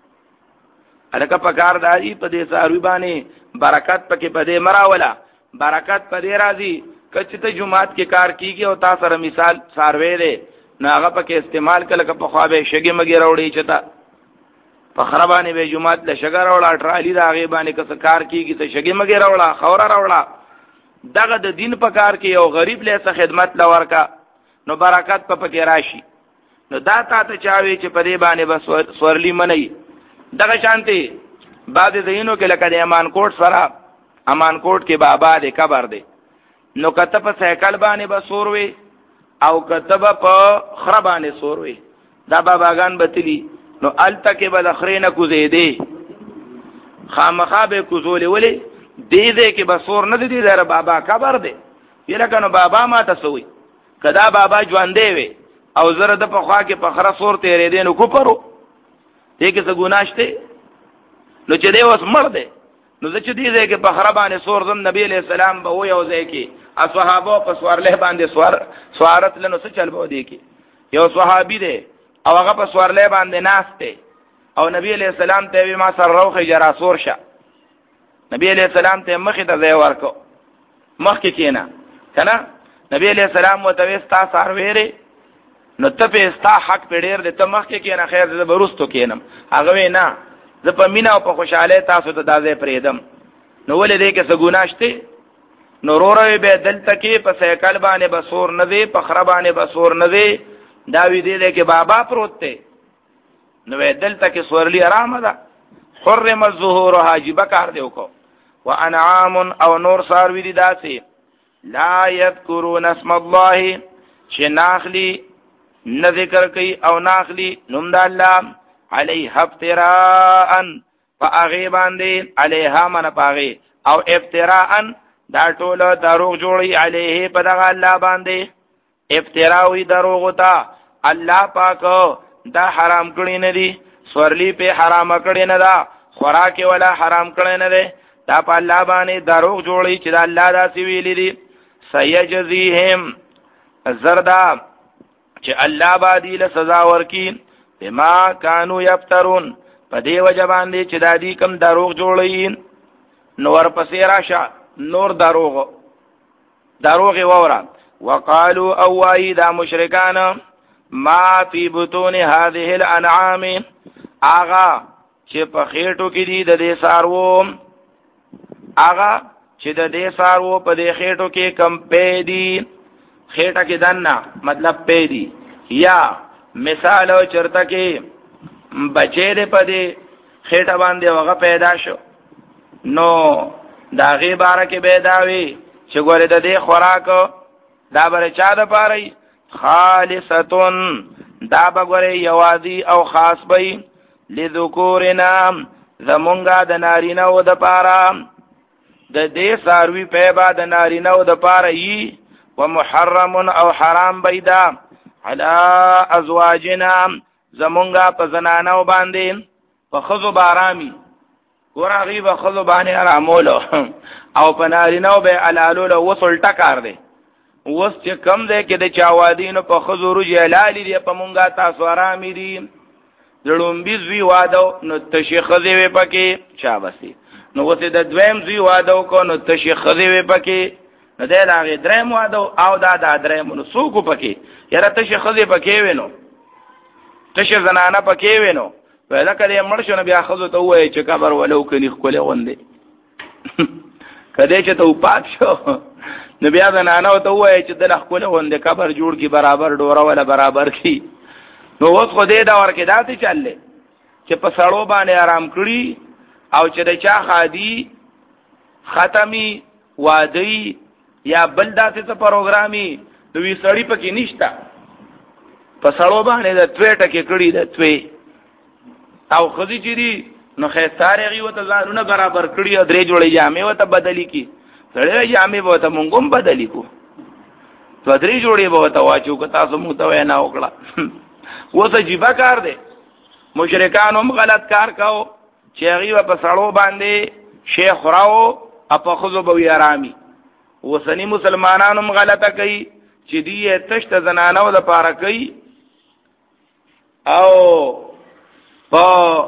الکه په کار دایي په دې ساروی باندې برکت پکې په دې مراوله برکت په دې راځي کچې ته جمعات کې کار کیږي او تاسو سره مثال ساروی دی ناغه پکې استعمال کله که په خوابه شګي مګي راوړي چتا په خرابانه به جمعات له شګر راوړه ټرالی دا غي باندې کس کار کیږي ته شګي مګي راوړه خوره راوړه دغه د دین په کار کې یو غریب له څه خدمت لورکا نو برکت په پکې راشي نو دا تا ته چاوي چې په دې باندې بس سورلی منی دغه شانتي بعد دینو کې لکه د امان کوټ سره امان کوټ کې بابا دې قبر دې نو کته په سیکل باندې بسوروي او کتبه په خربانه سوروي دا باباګان بتلی نو الته کې به اخرینه کوزې دی خامخا به کوزولې ولې دې دې کې به سور نه دی در بابا قبر دی یره کنه بابا ما تسوي کدا بابا ژوندې وي او زره د په خوا کې په خره سور تیرې دین کو پرو دې کې څه ګناشته نو چې دې وس مړ دی نو چې دې دې کې په خربانه سور زم نبی عليه السلام به و یو ځای کې اصحابو په سوارله باندې سوار سوارت لنو څه چل بو دی کې یو صحابي دی او هغه په سوارله باندې ناشته او نبی علیہ السلام ته ما سر روخه جرا سور شه نبی علیہ السلام ته مخ ته ځای ورکو مخ کې کینا کنه نبی علیہ السلام وته استا سار ویره نو ته په استا حق پیډیر د ته مخ کې کینا خیر د برستو کینم هغه نه ز په مینا او په خوشاله تاسو ته دازې پریدم نو ولې دې کې څه ګناشته نورورې به دلته کې په سیکل باندې بسور نه دی، په خره باندې بسور نه دی، دا وی دی کې بابا پروت دی، نو دلته کې سورلی آرام ده. حرم الظهور حاجب کار دیو کو. وانعام او نور ساروی دی داسي لا یذکرون اسم الله چې ناخلی نه ذکر کوي او ناخلی نوم د الله علیه افتراء فاغي باندې علیها من پاغي او افتراء دا ټول دروغ جوړي علیه په دغه الله باندې. افتراوی دروغ تا الله پاک دا حرام کړی نه دي، سورلی په حرام کړی نه دا، خوراک ولا حرام کړی نه دی، دا په الله باندې دروغ جوړي چې دا الله داسې ویلي دي. سيجزيهم زردا چې الله باندې له سزا ورکي بما كانوا يفترون په دې وجه باندې چې دا دي کوم دروغ جوړي. نور پسې راشه نور دروغ دروغ وورا. وقالوا اوای دا مشرکان ما فی بطون هذه الانعام آغا چې په خېټو کې دي د دې سارو، آغا چې د دې سارو په دې خېټو کې کم پې دي، خېټه کې دنه مطلب پې دي، یا مثال چرته کې بچې دې په دې خېټه باندې هغه پیدا شو، نو دا غي بار کې بيداوي چې ګوره د دې خوراک دا بر چا د پاره خالصتون دا بګوره یوازي او خاص بې لذکورنا زمونږه د نارینه او د پاره د دې ساروی په با د نارینه او د پاره یي ومحرم او حرام بيدا علی ازواجنا زمونږه په زنانو باندې په خذو بارامي ورغي به خذو باندې رامولو او په نارینه به علالو وصل ټکار دی. وس چې کم دی کې د چاوادینو په خذو رجی علالي دی په مونږه تاسو آرامي دي لړوم بي زوی وادو نو تشخذي وي پکې چا بسي، نو وته د دویم زوی وادو کو نو تشخذي وي پکې نو د هغه دریم وادو او دا د دریم نو سوکو پکې یاره تشخذي پکې وینو تش زنانه پکې وینو پیدا کړي مرشو بیا خذو ته وای چې قبر ولو کني خپل وندې کله چې ته پات شو نو بیا زنانه ته وای چې د خپل وندې قبر جوړ کی برابر ډوره ولا برابر کی. نو اوس خو دې دا ورکه داتې چللې چې په سړو باندې آرام کړی او چې د چا خادي ختمي وادي یا بل داسې څه پروګرامي نو وی سړی پکې نشتا په سړو باندې د توېټه کې کړی د توې او خزي چې دي نو خیستاره غي وته ځانونه برابر کړی او درې جوړې جامې وته بدلی کی سړی جامې وته مونږ هم بدلی کو تو درې جوړې وته واچو که تاسو مو ته نه وکړه وته جيبه کار دی. مشرکان هم غلط کار کاو چې هغه په سړو باندې شیخ راو اپ خذو بو آرامي. وسنی مسلمانانو هم غلطه کوي چې دی تشت زنانو د پاره کوي او په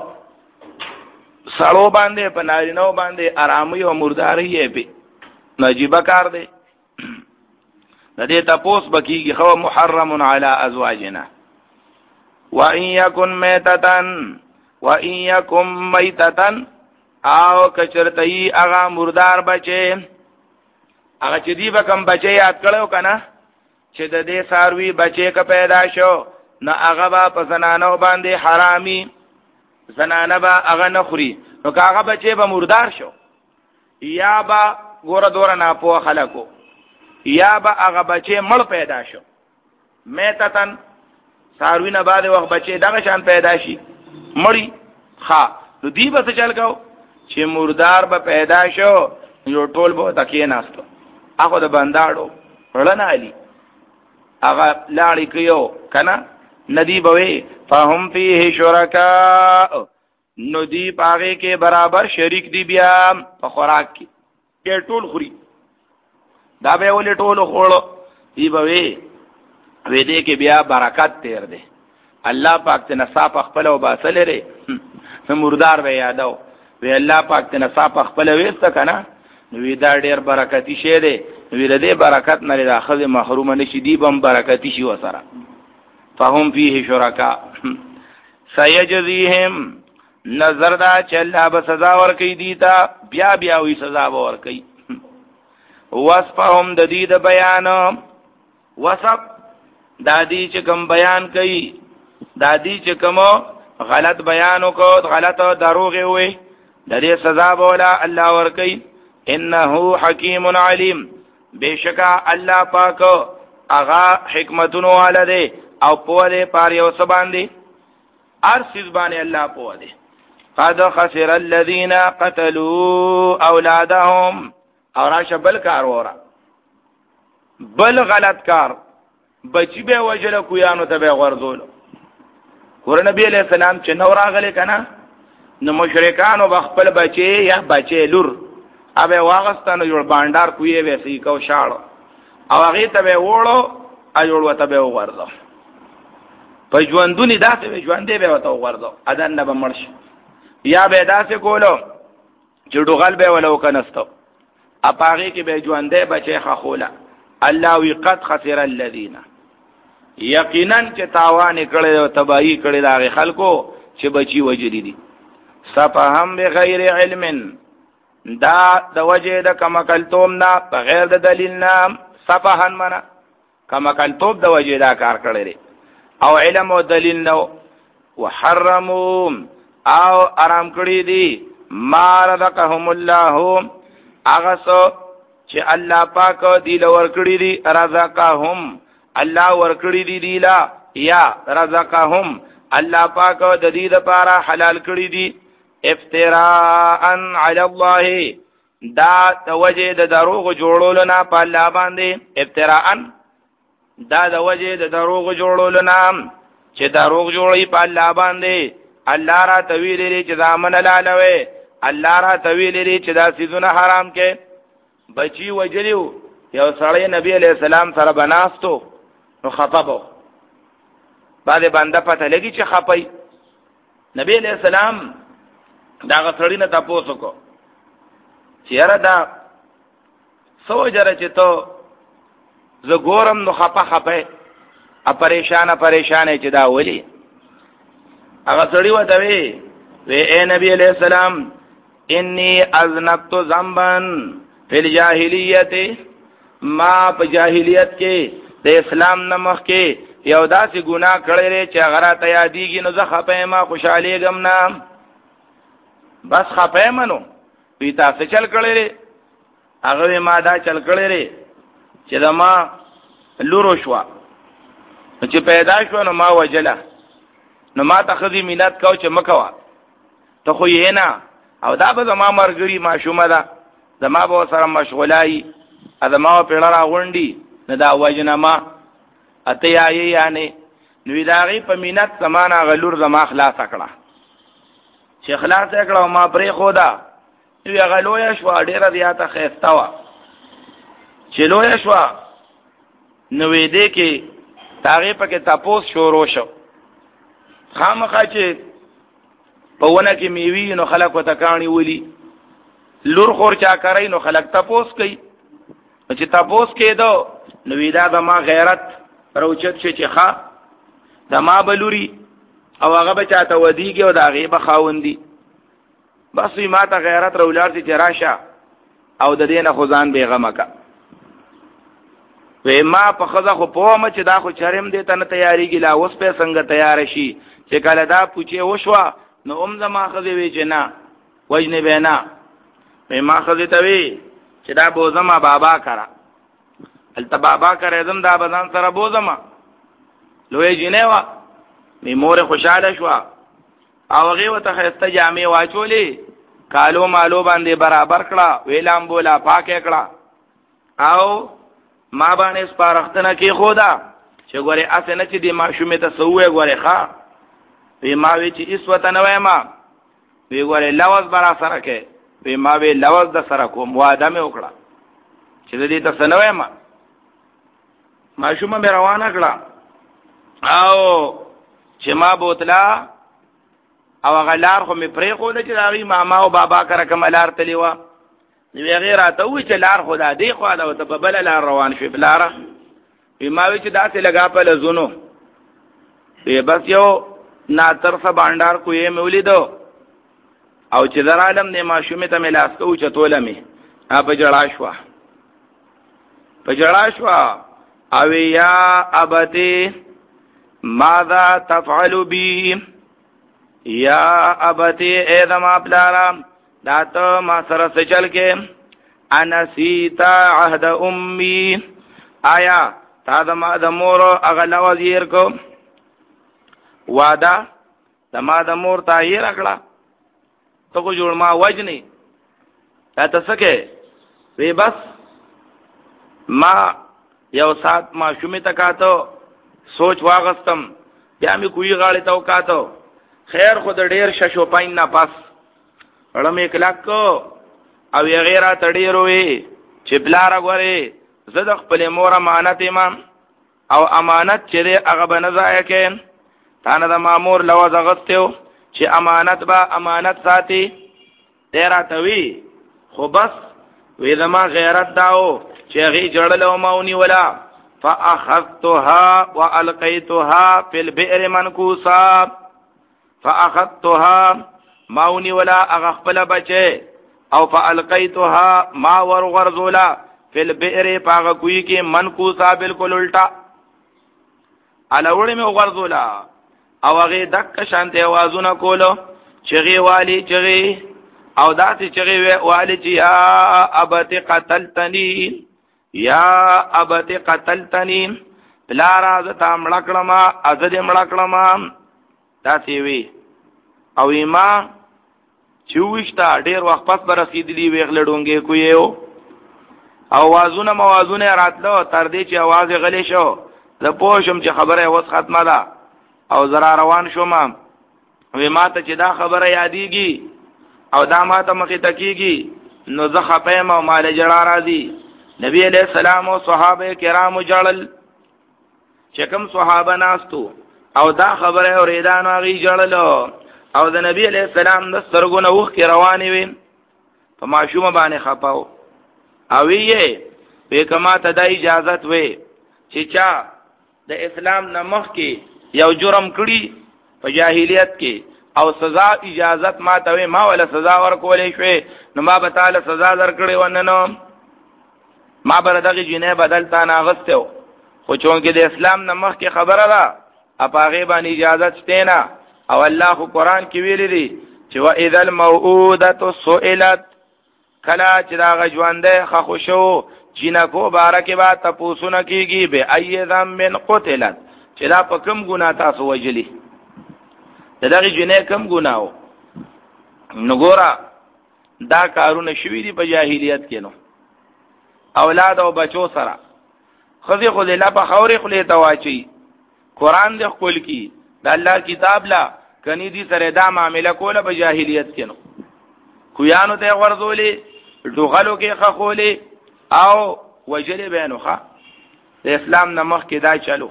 سړو باندې په نارینو باندې آرامي او مرداري یې به نجيبه کار دی. د دې تاسو بکیږي خو محرم علی ازواجنا وَإِن يَكُن مَيْتَةً وَإِن يَكُن مَيْتَةً او کچرتئی اغا مردار بچے اغا چې دی به کم بچے یاد کړو کنه چې د دې ساروی بچے کا پیدا شو نه هغه با په زنانو باندې حرامي، زنانه با هغه نخوري، نو هغه بچي به مردار شو یا با ګوره دوره نه په خلکو یا با هغه بچي مړ پیدا شو. میتتن ساروی نه بعد وخت بچي دغه شان پیدا شي مړی ښا نو دی به څه چل کو چې مردار به پیدا شو یو ټول به تکې ناستو هغه د بنداړو ولنه علي هغه لاړی کيو کنه ندی بوي فهم فيه شرکاء ندی پاغه کې برابر شریک دی بیا په خوراک کې کې ټول خوري دا به ولې ټول خوړو دی بوي وې دې کې بیا برکات تیر دی. الله پاک ته نصاب خپل او باسل لري مردار به یادو وی الله پاک ته نصاب خپل وېست کنه نو دا ډېر برکتی شه دی وی دې برکت نه لري اخذ محروم نشي دی بم برکتی شي وسره فهم فيه شرکاء سيجزيهم نظر دا چل به سزا ور کوي دیتا بیا بیا وی سزا ور کوي وصفهم د دې د بیان وصف د دې چې کوم بیان کوي د دې چې کوم غلط بیان وکړو غلط دروغ وي د دې سزا بولا الله ور کوي انه حکیم علیم بشکا الله پاک اغا حکمتونو والده او په دې پاره یو سباندي ارسز باندې الله په دې قد خسر الذين قتلوا اولادهم اور راشه بل کار وره بل غلط کار بچی به وجل کویانو ته به غرزول ور نبی علیہ السلام چې نو راغله کنه نو مشرکانو بخپل بچی یا بچی لور اوبه واغستانو جوړ باندار کوی وسی کو شاړو او هغه ته به وړو اجوړ وته به وغورځو په ژوندونی داسې ژوندې به وته وغورځو اذن نه بمرش یا به داسې کولو چې ډوغل به ولو کنستو اپاغي کې به ژوندې بچي خخوله الله وی قد خسر الذين یقینا چې تاوان کړي او تباہی کړي دا خلکو چې بچي وجری دي صفهم بغیر علم دا د وجه د کمکلتوم نه بغیر د دلیل نه صفهن منا کمکلتوب د وجه دا کار کړي او علم او دلیل نو وحرموا او آرام کړی دي ما رزقهم الله هغه څو چې الله پاک دی لور کړی دي رزقهم الله ور کړی دي دی لا یا رزقهم الله پاک د دې لپاره حلال کړی دي افتراء علی الله دا د وجه د دروغ جوړولو نه په الله باندې افتراء دا د وجه د دروغ جوړولو نه چې دروغ جوړي په الله باندې الله را تویل لري چې ځامن لالوي الله را تویل لري چې دا سيزونه حرام کې بچي وجلیو یو سړی نبی علیہ السلام سره بناستو نو خطبو باندې بنده پته لګي چې خپي نبی علیہ السلام دا غسړی نه تاسو کو چیرې دا سو جره چې ته ز ګورم نو خپه خپه ا پریشان پریشان چې دا ولي هغه سړی وته وی وی اے نبی علیہ السلام انی اذنبت ذنبا فی الجاهلیت ما په جاهلیت کې د اسلام نمخ کې یو داسې ګناه کړی لري چې هغه ته یادېږي نو زه خپه ما خوشاله غم نه بس خپه منو وی تاسو چل کړی هغه ما دا چل کړی چې دا ما لورو شو چې پیدا شو نو ما وجله نو ما ته خذي مینات کو چې مکوا ته خو یې نه او دا به ما مرګري ما شومه ده زما به سره مشغولای ادمه په لاره غونډي نه دا وجنه ما اته یې یعنی نو دا غي په مینات زمانہ غلور زما خلاص کړه چې خلاص کړه ما پرې خدا نو غلویا شو ډیره زیاته خيستا وا چې لویا شو نو دې کې تاغه پکې تاسو شروع شو خامخا چې په ونه کې میوي نو خلک وته کانی ولي لور خور چا کوي نو خلک تاسو کوي چې تاسو کېدو نو ویدا د ما غیرت روچت شي چې ښا د ما بلوري او هغه به چاته ودیږي او دا غیبه خاوندي بس ما ته غیرت رولار چې راشه او د دینه خزان بیغمه کا وې ما په خزه خو په ما چې دا خو چرم دې ته نه تیاری ګلا اوس په څنګه تیار شي چې کله دا پوچې وشوا نو ام زما خزه وی چې نه وجنه بینا وې ما خزه ته وی چې دا بو زما بابا کرا الته بابا کرا زم دا بدن سره بو زما لوی جنې وا می مور خوشاله شو او هغه وته خسته جامې واچولې کالو مالو باندې برابر کړه ویلام بولا پاکه کړه او ما باندې سپارښتنه کې خدا چې ګوره اسنه چې د ماشومې ته سوې ګوره ښا وی ما وی چې اس وته نه وایم وی ګوره لوز برا سره کې وی ما وی لوز د سره کوم واده مې وکړه چې دې ته سنوي ما ماشومه مې روانه کړه او چې ما بوتلا او غلار خو مې پرې خو د چې داغي ماما او بابا کرا کملار تلیوا نو غیر راته وی چې لار خدا دی خو دا ته په بل لار روان شي بلاره وی ما وی چې داسې لگا په لزونو وی بس یو ناتر څه باندار کوې مولیدو او چې در عالم نه ماشومه ته ملاس کو چتوله می اپ جړا شو فجړا شو او یا ابتی ماذا تفعل بی یا ابتی ایدم اپلارا داتا ما سر سچل کے انسیتا عهد امی آیا تا دما دمور اغل وزیر کو وعدا دما دمور تاہیر اکڑا تو کو جوڑ ما وجنی تا تسکے وی بس ما یو سات ما شمی تکاتو سوچ واغستم بیا می کوی غاړی تو کاتو خیر خود ډیر ششو پاین نه پاس اړم کلاک کو او غیره تډیر وی چې بلار غوري زد خپل مور امانت امام او امانت چې هغه بنځای کې تانه د مامور لوز غستو چې امانت با امانت ساتي تیرا توی خو بس وی زما غیرت داو چې غي جړل او ماونی ولا فاخذتها والقيتها في البئر منكوسا فاخذتها ماونی ولا اغخبل بچه او فالقيتها ما ورغرزولا في البئر پاغ کوئی کې منکوسا بالکل الٹا الوړې مې غرزولا او هغه دک شانته आवाजونه کولو چغي والی چغي او داسې چغي والی چې یا ابت قتلتنی یا ابت قتلتنی بلارا زتا مړکړما ازد مړکړما تاسې وی او ایما چوښتا ډیر وخت پس برسیدلی ویغله ډونګې کویو او وازونه موازونه راتلو تر دې چې आवाज غلی شو زه پوښم چې خبره اوس ختمه ده او زرا روان شوم وی ماته چې دا خبره یادېږي او دا ماته مخې تکیږي نو زه خپم او مال جړا راځي نبی علیہ السلام او صحابه کرام جړل چې کوم صحابه ناستو او دا خبره اوریدانو غي جړل او د نبی علیہ السلام د سترګونو وخ کې روانې وي په ماشومه باندې خپاو او یې به کما ته د اجازت وي چې چا د اسلام نمخ کې یو جرم کړی په جاهلیت کې او سزا اجازت ما ته ما ولا سزا ورکولې شوې نو ما به تعالی سزا درکړې وننو ما بر دغه جنې بدل تا ناغستو خو چون کې د اسلام نمخ کې خبره ده اپاغه باندې اجازت شته نه او الله خو قران کې ویلي دي چې وا اذا الموءوده سئلت کلا چې دا غژوندې خخوشو جنکو بارکه با تاسو نه کیږي به ای ذنب قتلت چې دا په کوم ګناه تاسو وجلی دغه جنې کوم ګناو نګورا دا کارونه شوی دي په جاهلیت کې نو اولاد او بچو سره خزي خو له په خوري خو له تواچی قران دې خپل کی د الله کتاب لا کني دي سره دا معاملې کوله په جاهلیت کې نو کویانو ته ورزولې ډوغلو کې خخولې او وجلې بینوخه د اسلام نمخ کې دا چلو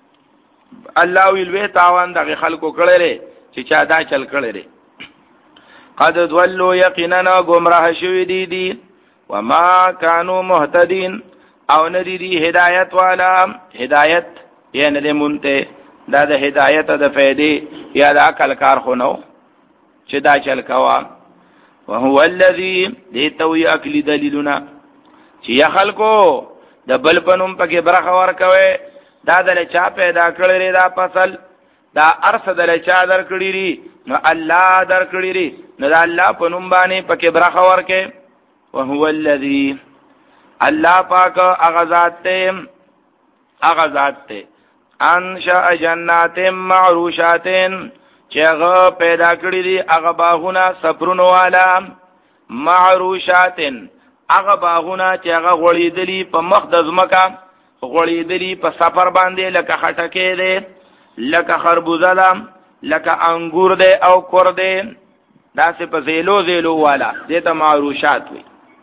الله ویلوي تاوان دغه خلکو کړل چې چا دا چل کړل قد ذلوا یقینا گمراه شوی دي دي وما كانوا مهتدين او ندي دي هدايت والا هدايت یعنی د مونته دا د هدايت د فائدې یا د عقل کار خونو چې دا چل کوا وهو الذي دتوي اكل دلیلنا چې یا خلکو د بل پنوم پکې برخه ورکوي دا دل چا پیدا کړی دا فصل دا ارث دل چا در کړی نو الله در کړی نو دا الله پنوم باندې پکې برخه ورکه وهو الذي الله پاک اغذات ته اغذات ته انشاء جنات معروشات چې هغه پیدا کړی دي هغه باغونه سفرونو والا معروشات هغه باغونه چې هغه غړیدلی په مقدس مکه غړیدلی په سفر باندې لکه خټکې دي لکه خربوزه ده لکه انګور دي او کور دي دا څه په زیلو زیلو والا دته معروشات وي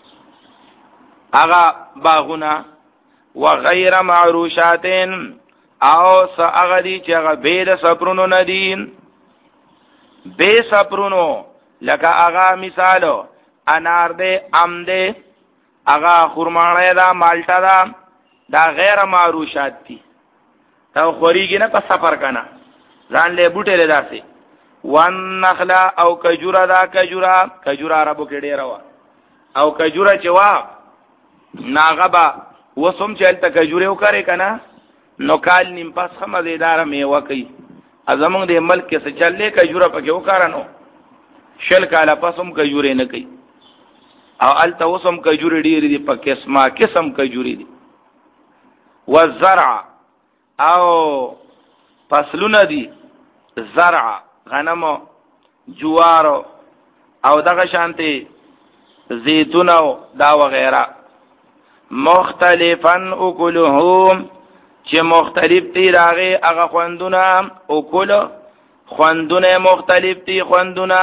هغه باغونه وغیر معروشات او ساغدی چې هغه به سفرونو ندین به سفرونو لکه هغه مثالو انار دے ام دے هغه خرمانه دا مالټا دا دا غیر معروشات دي تا خوريږي نه په سفر کنه ځان له بوټه له داسې وان نخلا او کجورا دا کجورا کجورا عربو کې ډیر وا او کجورا چې وا ناغبا وسوم چل ته کجوره وکړي کنه نو کال نیم پس هم مزیدار میوه کوي ازمون د ملک کې څه چلې کجوره پکې وکړنو شل کاله پسوم کجوره نه کوي او الته وسوم کجوره ډېری دي په قسمه قسم کجوري دي والزرع او فصلونه دي زرع غنم جوار او دغه شانتي زيتون او دا وغيرها مختلفا اكلهم چې مختلف دي راغه هغه خوندونه او کول خوندونه مختلف دي خوندونه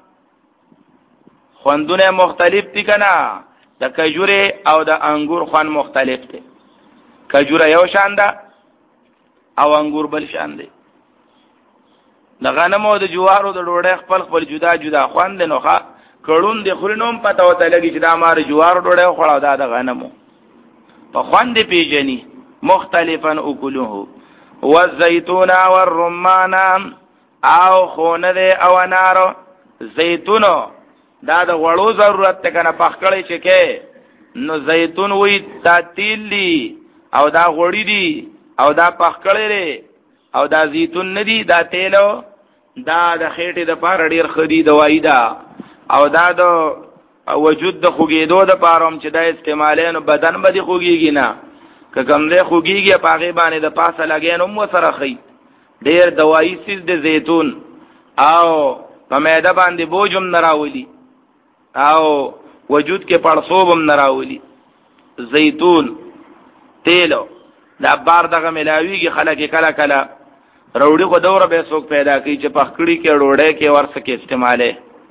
خوندونه مختلف دي کنه د کجوره او د انګور خوان مختلف دي کجوره یو شان ده او انګور بل شان دي د غنمو د جوارو د ډوډۍ خپل خپل جدا جدا خوند نه ښه کړون د خورنوم پته وته لګي چې دا مار جوارو ډوډۍ خوړاو دا د غنمو په خوند پیجنې مختلفا اكلوه والزيتون والرمان او خونه او انار زيتون دا د غړو ضرورت ته کنه پخکړی چې کې نو زيتون وې دا تیل دی او دا غوړی دی او دا پخکړی لري او دا زيتون ندی دا تیلو دا د خېټې د پاره ډیر خدي دوايي دا او دا د وجود د خوګېدو د پاروم چې دا استعمالینو بدن باندې خوګيږي نه که ګمله خوګيږي په هغه باندې د پاسه لګینو مو سره خي ډیر دوايي سیز د زيتون او په معده باندې بوجم نراولي او وجود کې پړسوبم نراولي زيتون تیلو دا بار دغه ملاویږي خلک کله کله روړي خو دوره به څوک پیدا کوي چې پخکړی کې روړې کې ورسکه استعماله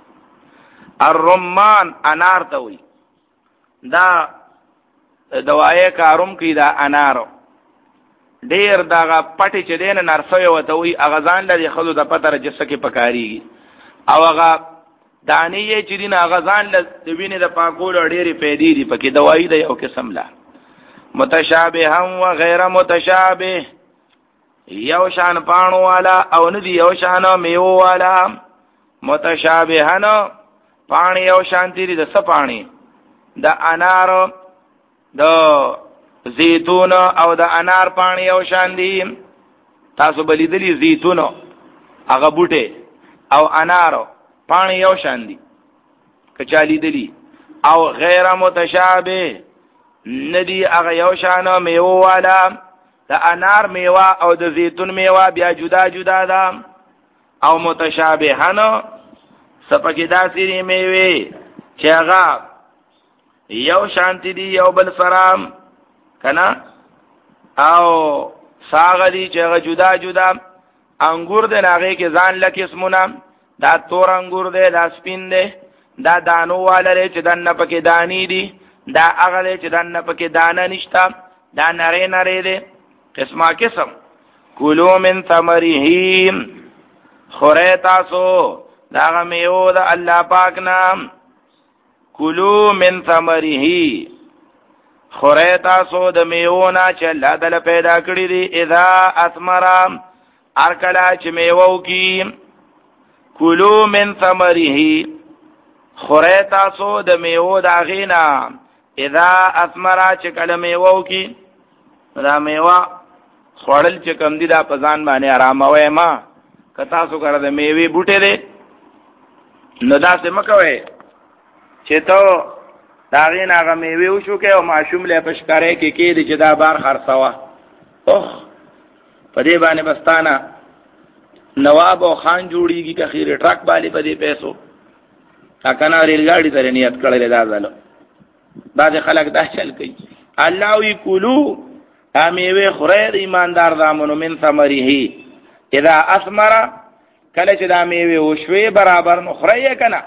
الرمان انار ته وي دا دوايي کاروم کې دا انارو ډیر دغه پټي چې دین نرسوي وته وي اغزان لري خلو د پتر جسکه پکاريږي او هغه دانی چې دین اغزان ل د وینې د پاکول ډېری پیدې دي پکې دوايي دی او قسم لا متشابها و غیر متشابه یو شان پانو والا او ندی یو شان میوه والا متشابهن پانی یو شان دي د سپانی د انار د زيتون او د انار پانی یو شان دي تاسو بلیدلی زيتون هغه بوټه او انار پانی یو شان دي کچالي دلی او غیر متشابه ندی هغه یو شان میوه والا د انار میوه او د زيتون میوه بیا جدا جدا ده او متشابهن سپکی داسې میوه چې هغه یو شانتی دی یو بل سلام کنا او ساغلی چې هغه جدا جدا انګور د هغه کې ځان لکه اسمونه دا تور انګور دی دا سپین دی دا دانو والے چې دنه پکې دانی دي دا هغه چې دنه پکې دانه نشتا دا نری نری دی قسمه قسم کلوا من ثمره خوره تاسو دا میوه د الله پاک نام کلوا من ثمره خوره تاسو د میوه نه چې الله دل پیدا کړی دی اذا اثمر ارکلا چې میوه کی کلوا من ثمره خوره تاسو د میوه د غینا اذا اثمر چې کله میوه کی دا میوه خوړل چې کم دي دا پزان باندې آرام وای ما کتا سو کړه د میوه بوټه دی نو دا څه مکوي چې ته دا غین هغه میوه وشو کې او معشوم له پشکارې کې کې دي چې دا بار خرڅوا اوه په دې باندې بستانه نواب او خان جوړیږي که خیر ټرک باندې په دې پیسو اکنه ریل ګاډي ته نیت کړل دا ځلو بعد خلک دا چل کوي الله وی کولو امیوه خره ایماندار دامنو من ثمره اذا اثمر کله چې دا میوه وشوي برابر نو خره کنه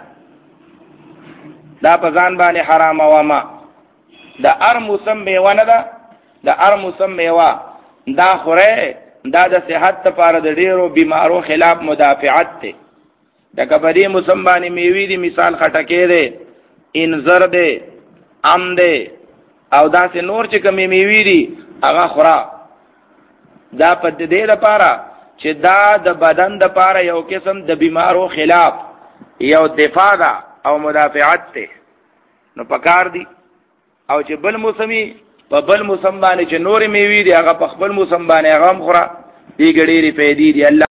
دا په ځان باندې حرام او ما دا ار موسم میوه نه ده دا ار موسم میوه دا خوره دا د صحت لپاره د ډیرو بیمارو خلاف مدافعت ده دا کبدي موسم باندې میوه دي مثال خټکې ده انځر ده ام ده او دا سه نور چې کمی میوه دي هغه خورا دا په دې لپاره چې دا د بدن د لپاره یو قسم د بیمارو خلاف یو دفاع ده او مدافعت ته نو پکار دي او چې بل موسمي په بل موسم باندې چې نور میوي دي هغه په خپل موسم باندې هغه مخره دي ګډيري پیدې دي الله